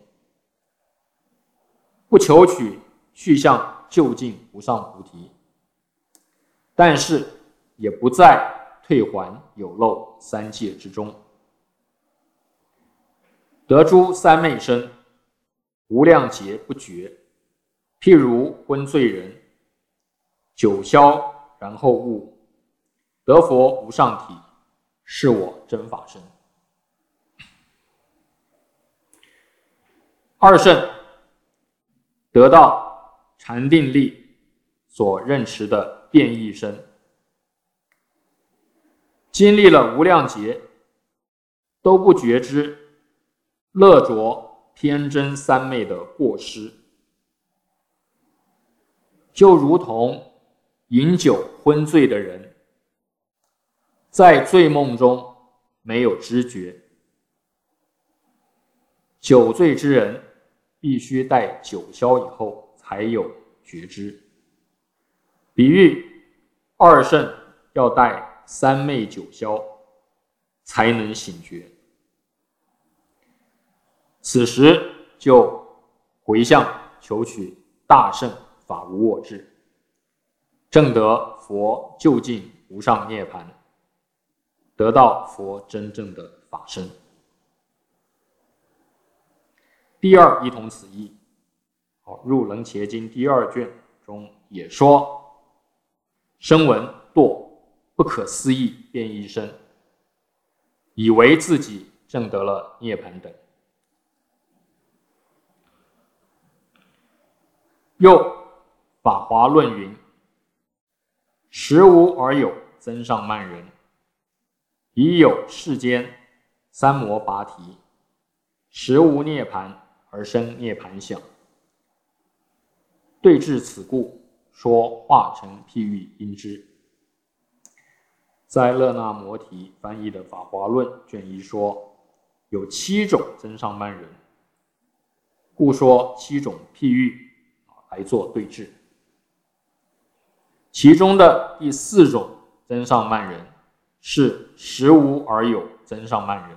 不求取去向就近无上菩提，但是也不再退还有漏三界之中，得诸三昧身，无量劫不绝。譬如昏醉人，酒消然后悟，得佛无上体，是我真法身。二圣得到禅定力所认识的变异身，经历了无量劫，都不觉知乐着偏真三昧的过失，就如同饮酒昏醉的人，在醉梦中没有知觉。酒醉之人必须待酒消以后才有觉知。比喻二圣要待三昧酒消才能醒觉，此时就回向求取大圣法无我智，证得佛究竟无上涅槃，得到佛真正的法身。第二一同此义，入楞伽经第2卷中也说，声闻堕不可思议变异身，以为自己证得了涅槃等。又法华论云，实无而有增上慢人，已有世间三摩拔提，实无涅槃而生涅槃想。对治此故，说化成譬喻因之。在勒那摩提翻译的法华论卷1说，有7种增上慢人，故说7种譬喻来做对治。其中的第4种增上慢人是实无而有增上慢人，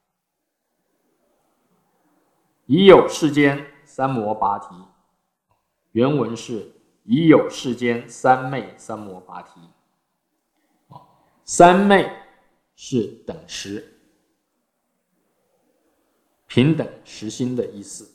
已有世间三摩拔提，原文是已有世间三昧三摩拔提。三昧是等持，平等实心的意思。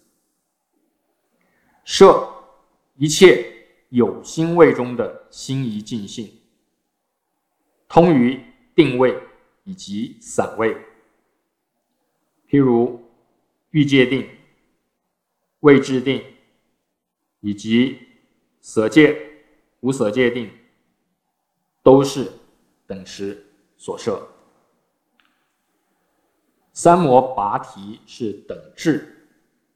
摄一切有心位中的心一净性，通于定位以及散位，譬如欲界定、位置定以及舍戒、无舍戒定，都是等持所摄。三摩拔提是等至，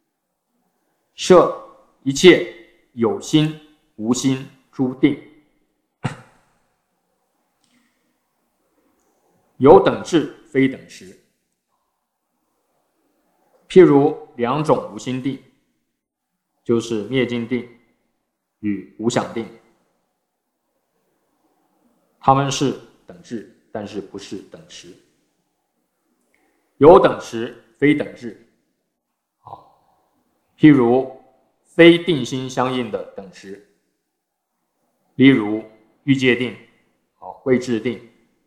摄一切有心无心诸定，有等至非等持。 譬如两种无心定，就是灭尽定与无想定，它们是等至，但是不是等持。有等持，非等至。譬如非定心相应的等持，例如欲界定、慧智定。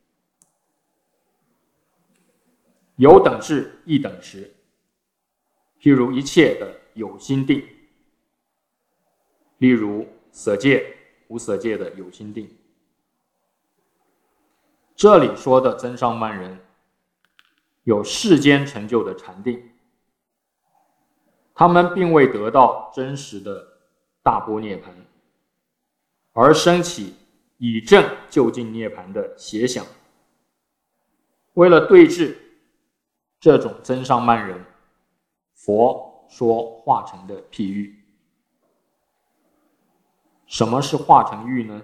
有等至，亦等持，譬如一切的有心定，例如色界、无色界的有心定。这里说的增上慢人有世间成就的禅定，他们并未得到真实的大般涅槃，而生起以证究竟涅槃的邪想。为了对治这种增上慢人，佛说化成的譬喻。什么是化成喻呢？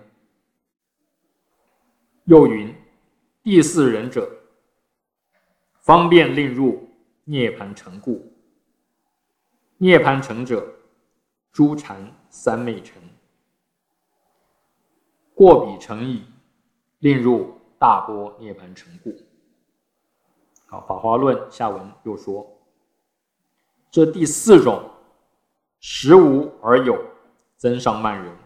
又云：第四人者，方便令入涅槃城故。涅槃城者，诸禅三昧城。过彼城矣，令入大般涅槃城故。好，法华论下文又说，这第四种实无而有增上慢人，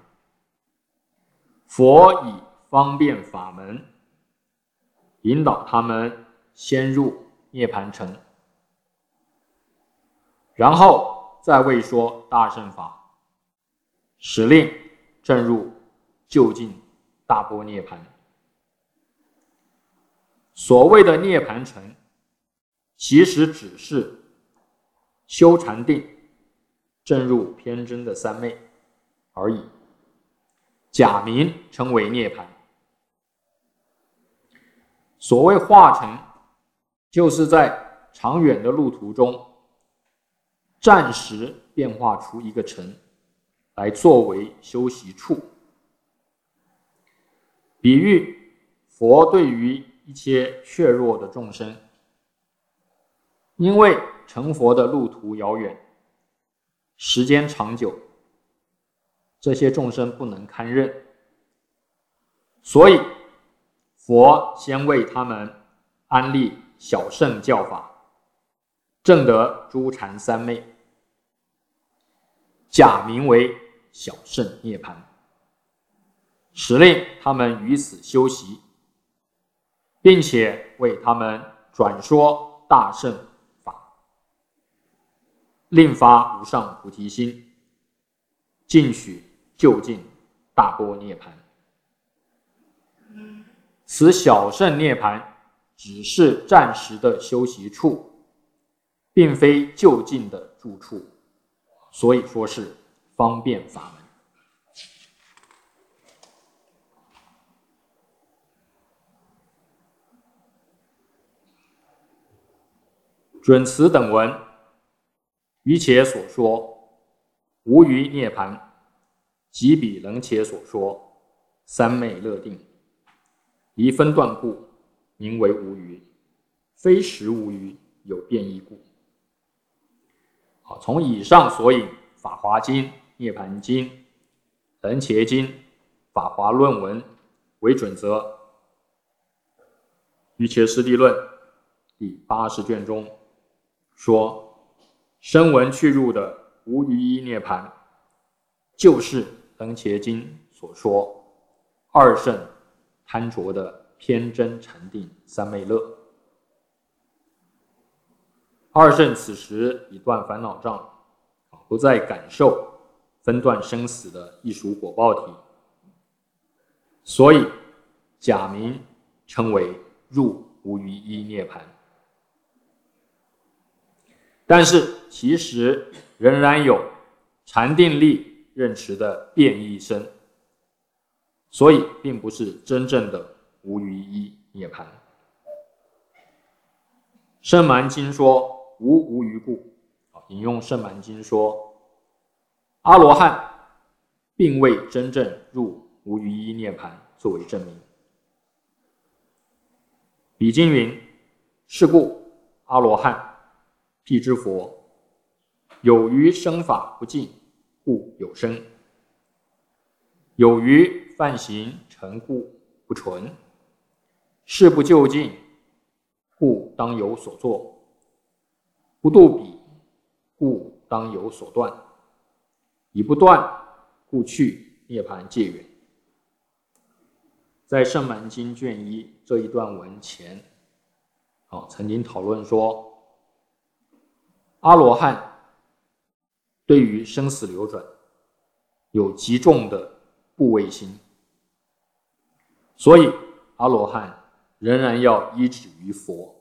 佛以方便法门引导他们先入涅槃城，然后再为说大乘法，使令证入究竟大般涅槃。所谓的涅槃城，其实只是修禅定证入偏真的三昧而已，假名称为涅槃。所谓化城，就是在长远的路途中暂时变化出一个城来作为修习处，比喻佛对于一些怯弱的众生，因为成佛的路途遥远，时间长久，这些众生不能堪任，所以佛先为他们安立小乘教法，证得诸禅三昧，假名为小乘涅槃，使令他们于此修习，并且为他们转说大乘法，令发无上菩提心，尽许究竟大般涅槃。此小乘涅槃只是暂时的修习处，并非究竟的住处，所以说是方便法门。准词等文，于且所说无余涅槃，即彼能且所说三昧乐定，宜分段故，名为无余，非实无余，有变异故。好，从以上所引《法华经》《涅槃经》《楞伽经》《法华论文》为准则，于切师地论第80卷中说，声闻去入的无余一涅槃，就是《楞伽经》所说二圣贪着的偏真禅定三昧乐。二圣此时已断烦恼障，不再感受分段生死的异熟果报体，所以假名称为入无余一涅槃。但是其实仍然有禅定力认识的变异身，所以并不是真正的无余一涅槃。圣蛮经说无余故，引用圣蛮经说，阿罗汉并未真正入无余一涅槃作为证明。彼经云：是故阿罗汉辟支佛有余生法不尽，故有生；有余犯行成故不纯。事不就尽，故当有所作；不度彼，故当有所断。以不断，故去涅槃界远。在《圣满经》卷1这一段文前，曾经讨论说，阿罗汉对于生死流转有极重的怖畏心，所以阿罗汉仍然要依止于佛。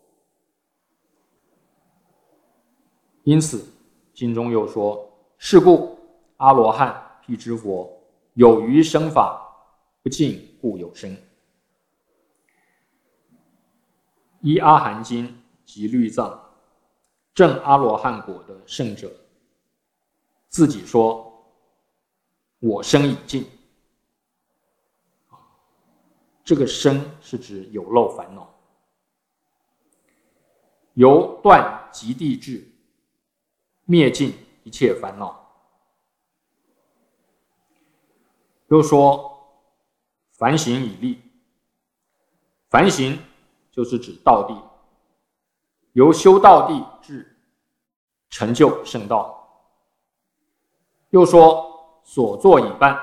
因此经中又说，是故阿罗汉辟支佛，有余生法不尽，故有生。依阿含经及律藏，证阿罗汉果的圣者自己说，我生已尽。这个生是指有漏烦恼，由断极地至灭尽一切烦恼。又说凡行已立，凡行就是指道地，由修道地至成就圣道。又说所作已办，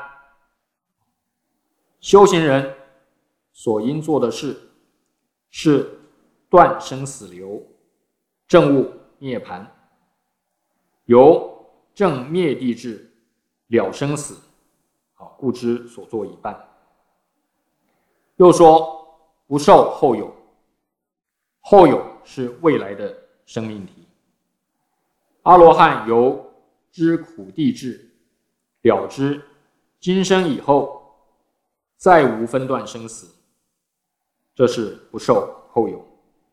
修行人所应做的事是断生死流，证悟涅槃，由正灭地至了生死，故知所作已办。又说不受后有，后有是未来的生命体。阿罗汉由知苦地至了知今生以后再无分段生死，这是不受后有。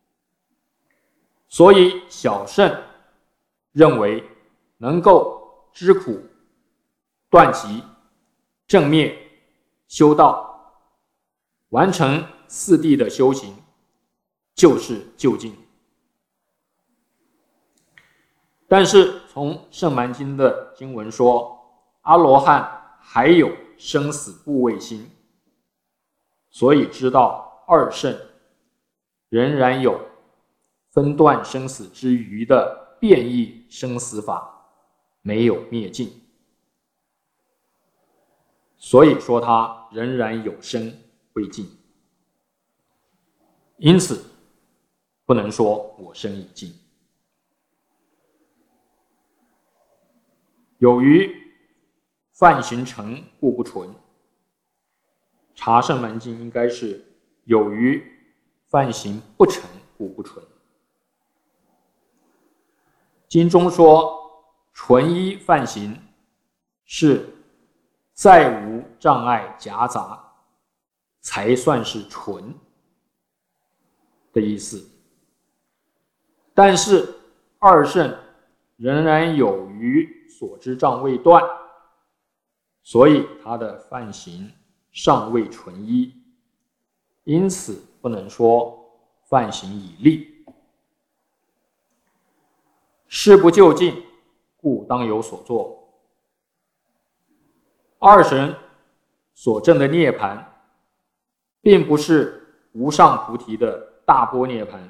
所以小乘认为能够知苦、断集、正灭、修道，完成四谛的修行，就是究竟。但是从圣蛮经的经文说，阿罗汉还有生死怖畏心，所以知道二乘仍然有分断生死之余的变异生死法没有灭尽，所以说它仍然有生未尽。因此不能说我生已尽。有余犯行成故不纯，查圣蛮经应该是有余犯行不成故不纯。经中说纯一犯行是再无障碍夹杂才算是纯的意思，但是二乘仍然有余所知障未断，所以他的犯行尚未纯一，因此不能说犯行已立。事不就尽，故当有所作。二乘所证的涅槃，并不是无上菩提的大般涅槃，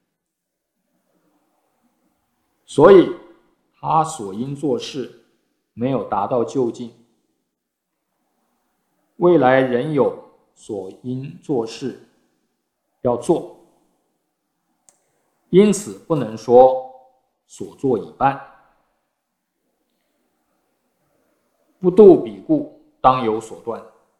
所以他所应做事没有达到究竟，未来仍有所应做事要做，因此不能说所作已办。不度彼故，当有所断。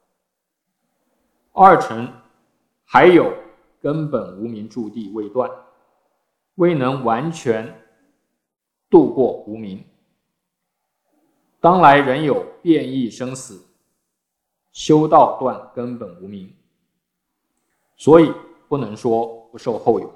二乘还有根本无明住地未断，未能完全度过无明，当来仍有变异生死，修道断根本无明，所以不能说不受后有。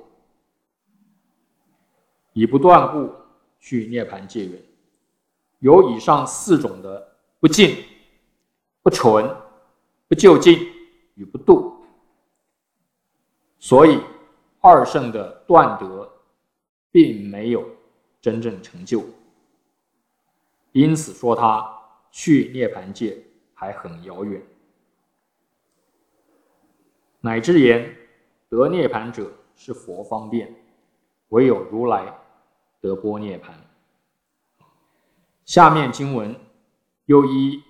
以不断故，去涅槃界远。有以上四种的不净、不纯、不就近与不度，所以二乘的断得并没有真正成就。 因此说他去涅槃界还很遥远。乃至言得涅槃者是佛方便，唯有如来得般涅槃。下面经文又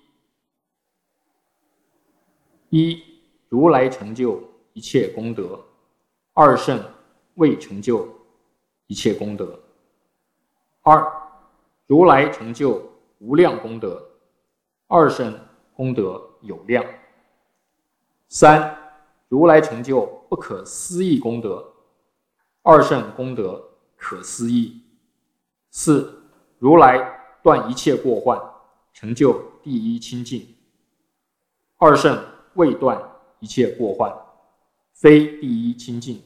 一如来成就一切功德，二圣未成就一切功德。二如来成就无量功德，二圣功德有量。三如来成就不可思议功德，二圣功德可思议。四如来断一切过患，成就第一清净，二圣未断一切过患，非第一清净。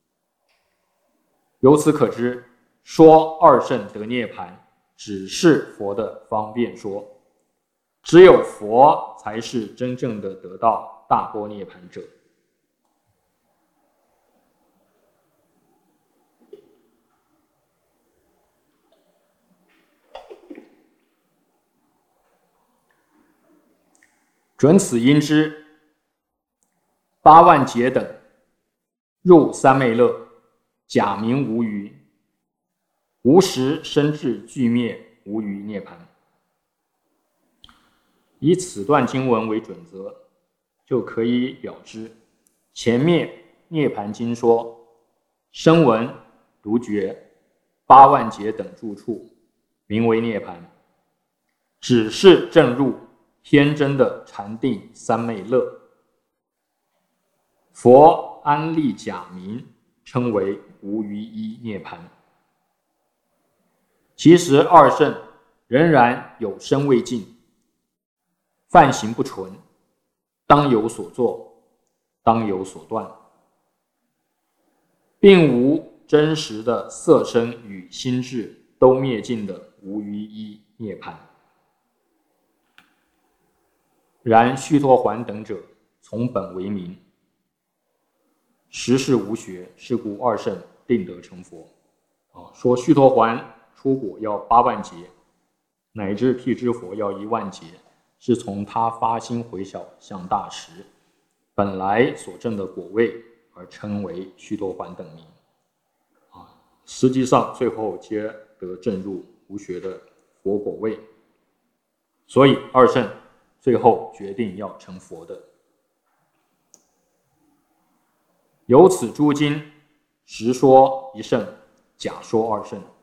由此可知，说二圣得涅槃只是佛的方便说，只有佛才是真正的得到大般涅槃者。准此因之，八万劫等入三昧乐，假名无余，无时生至俱灭无余涅槃。以此段经文为准则，就可以了知前面涅槃经说声闻独觉八万劫等住处名为涅槃，只是证入天真的禅定三昧乐，佛安立假名，称为无余一涅槃。其实二圣仍然有身未尽，犯行不纯，当有所作，当有所断，并无真实的色身与心智都灭尽的无余一涅槃。然须陀洹等者从本为名，实是无学，是故二圣定得成佛。说须陀洹出果要8万劫，乃至辟支佛要1万劫，是从他发心回小向大持本来所证的果位而称为须陀洹等名。实际上最后皆得证入无学的佛果位，所以二圣最后决定要成佛的。由此诸经实说一圣，假说二圣。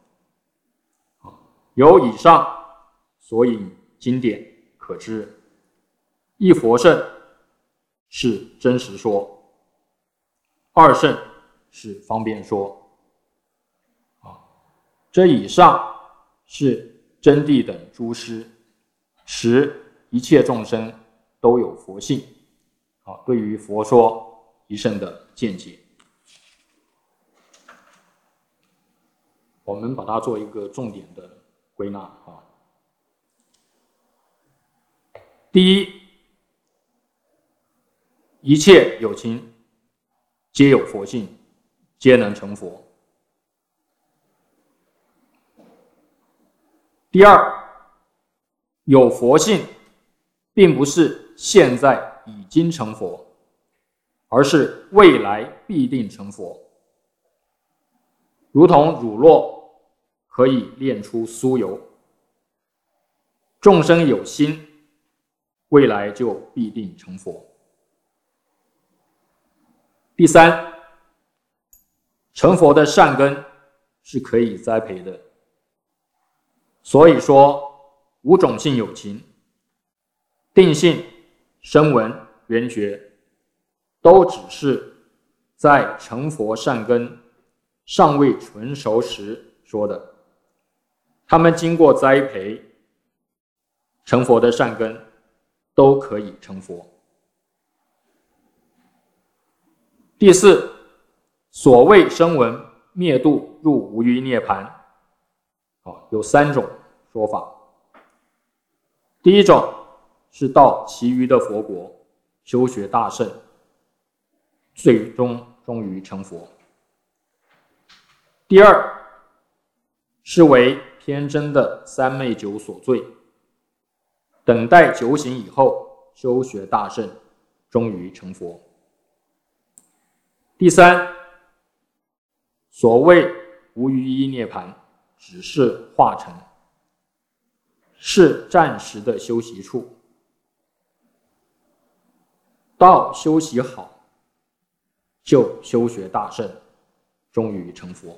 由以上所引经典可知，一佛圣是真实说，二圣是方便说。这以上是真谛等诸师持一切众生都有佛性对于佛说一圣的见解。我们把它做一个重点的归纳。第一，一切有情皆有佛性，皆能成佛。第二，有佛性并不是现在已经成佛，而是未来必定成佛。如同乳酪可以炼出酥油，众生有心，未来就必定成佛。第三，成佛的善根是可以栽培的。所以说五种性有情，定性、声闻、缘觉，都只是在成佛善根尚未纯熟时说的。他们经过栽培，成佛的善根都可以成佛。第四，所谓声闻灭度入无余涅槃，有3种说法。第一种是到其余的佛国修学大乘，最终终于成佛。第二是为偏真的三昧酒所醉， 等待久行以后，修学大圣，终于成佛。第三，所谓无余一涅槃，只是化成，是暂时的修习处。到修习好，就修学大圣，终于成佛。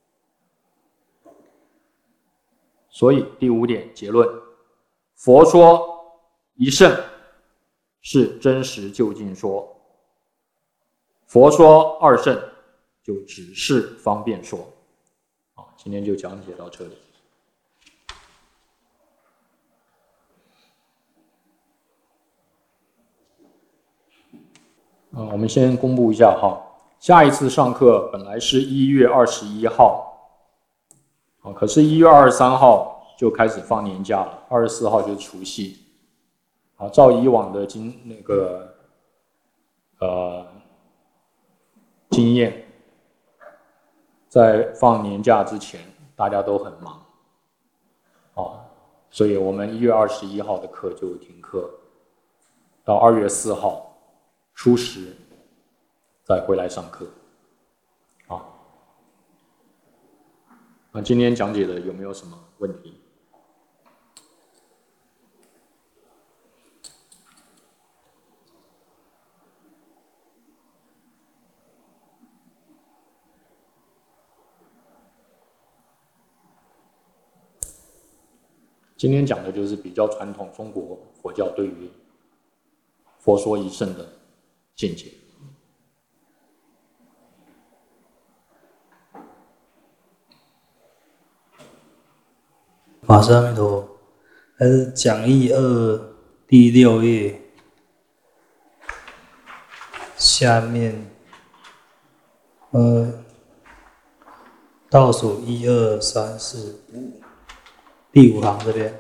所以第五点结论，佛说一圣是真实究竟说，佛说二圣就只是方便说。好，今天就讲解到这里。我们先公布一下哈，下一次上课本来是1月21号，可是1月23号就开始放年假了，24号就是除夕。照以往的经验，在放年假之前大家都很忙，所以我们1月21号的课就停课，到2月4号初时再回来上课。那今天讲解的有没有什么问题？今天讲的就是比较传统中国佛教对于佛说一圣的见解。 法师阿弥陀佛，还是讲义2第6页下面，倒数1、2、3、4、5，第5行这边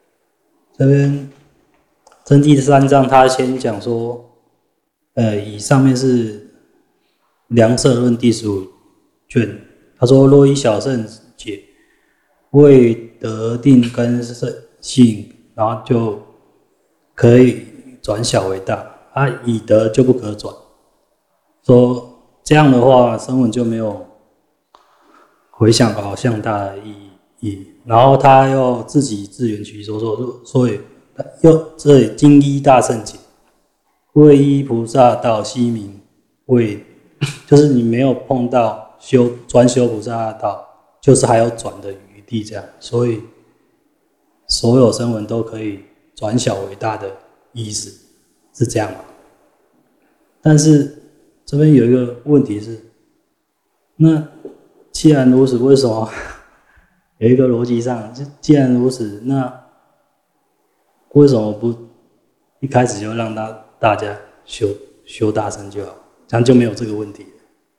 真谛3章，他先讲说，以上面是量摄论第15卷，他说若依小圣解，未得定根性，然后就可以转小为大，已得就不可转。说这样的话，声闻就没有回向好向大的意义。然后他又自己自圆其说，所以这里经依大圣解，未依菩萨道悉名未，就是你没有碰到专修菩萨道，就是还有转的余地这样，所以所有声闻都可以转小为大的意思是这样吗？但是这边有一个问题是，那既然如此，为什么有一个逻辑上，既然如此，那为什么不一开始就让大家修大乘就好，这样就没有这个问题了？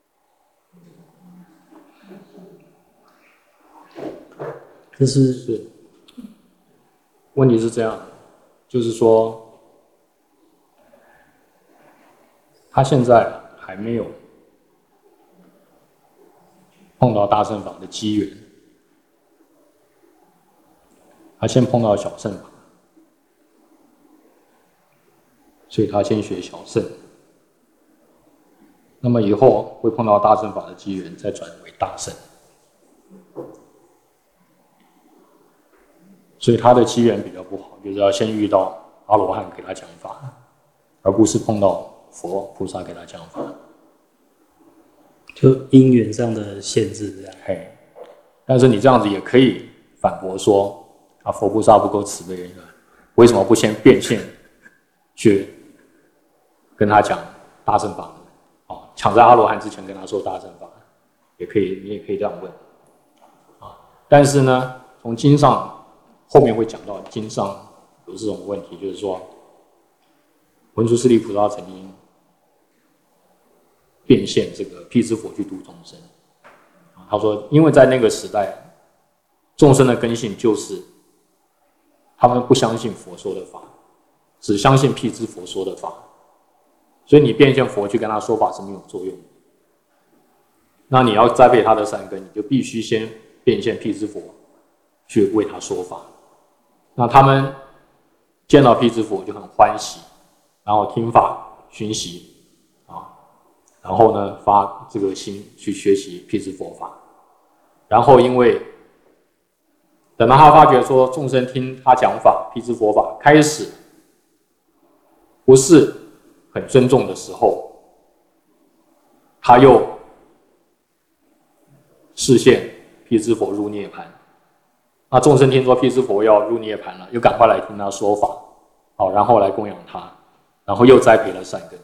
是，问题是这样，就是说，他现在还没有碰到大乘法的机缘，他先碰到小乘法，所以他先学小乘。那么以后会碰到大乘法的机缘，再转为大乘。所以他的机缘比较不好，就是要先遇到阿罗汉给他讲法，而不是碰到佛菩萨给他讲法。 就因缘上的限制这样。 但是你这样子也可以反驳说，佛菩萨不够慈悲，为什么不先变现去跟他讲大乘法呢？抢在阿罗汉之前跟他说大乘法，也可以，你也可以这样问。但是呢，从经上后面会讲到，经上有这种问题，就是说，文殊师利菩萨曾经变现这个辟支佛去度众生。他说，因为在那个时代，众生的根性就是他们不相信佛说的法，只相信辟支佛说的法，所以你变现佛去跟他说法是没有作用的。那你要栽培他的善根，你就必须先变现辟支佛去为他说法。那他们见到辟支佛就很欢喜，然后听法熏习啊，然后呢发这个心去学习辟支佛法，然后因为等到他发觉说众生听他讲法辟支佛法开始不是很尊重的时候，他又示现辟支佛入涅槃。那众生听说辟支佛要入涅槃了，又赶快来听他说法，好，然后来供养他，然后又栽培了善根，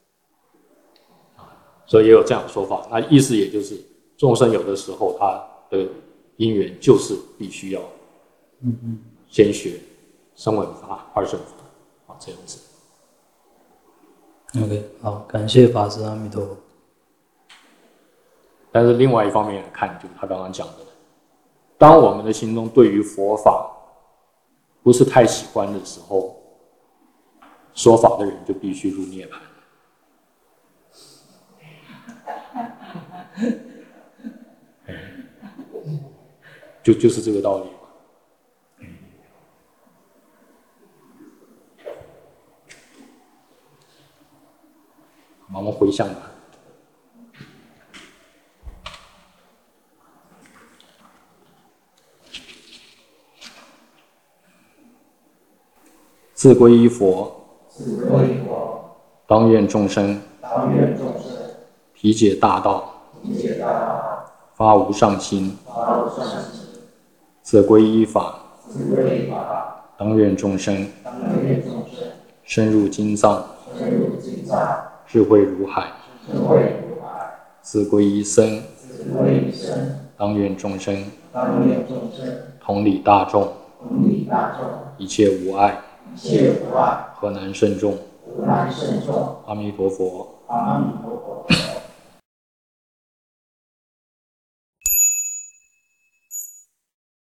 所以也有这样的说法。那意思也就是众生有的时候他的因缘就是必须要先学声闻法、二乘法，这样子。 OK， 好，感谢法师，阿弥陀佛。 但是另外一方面来看，就是他刚刚讲的，当我们的心中对于佛法不是太喜欢的时候，说法的人就必须入涅槃。就是这个道理。我们回向吧。自皈依佛，当愿众生体解大道，发无上心；自皈依法，当愿众生深入经藏，智慧如海；自皈依僧，当愿众生同理大众，一切无碍，河南慎重。阿弥陀佛。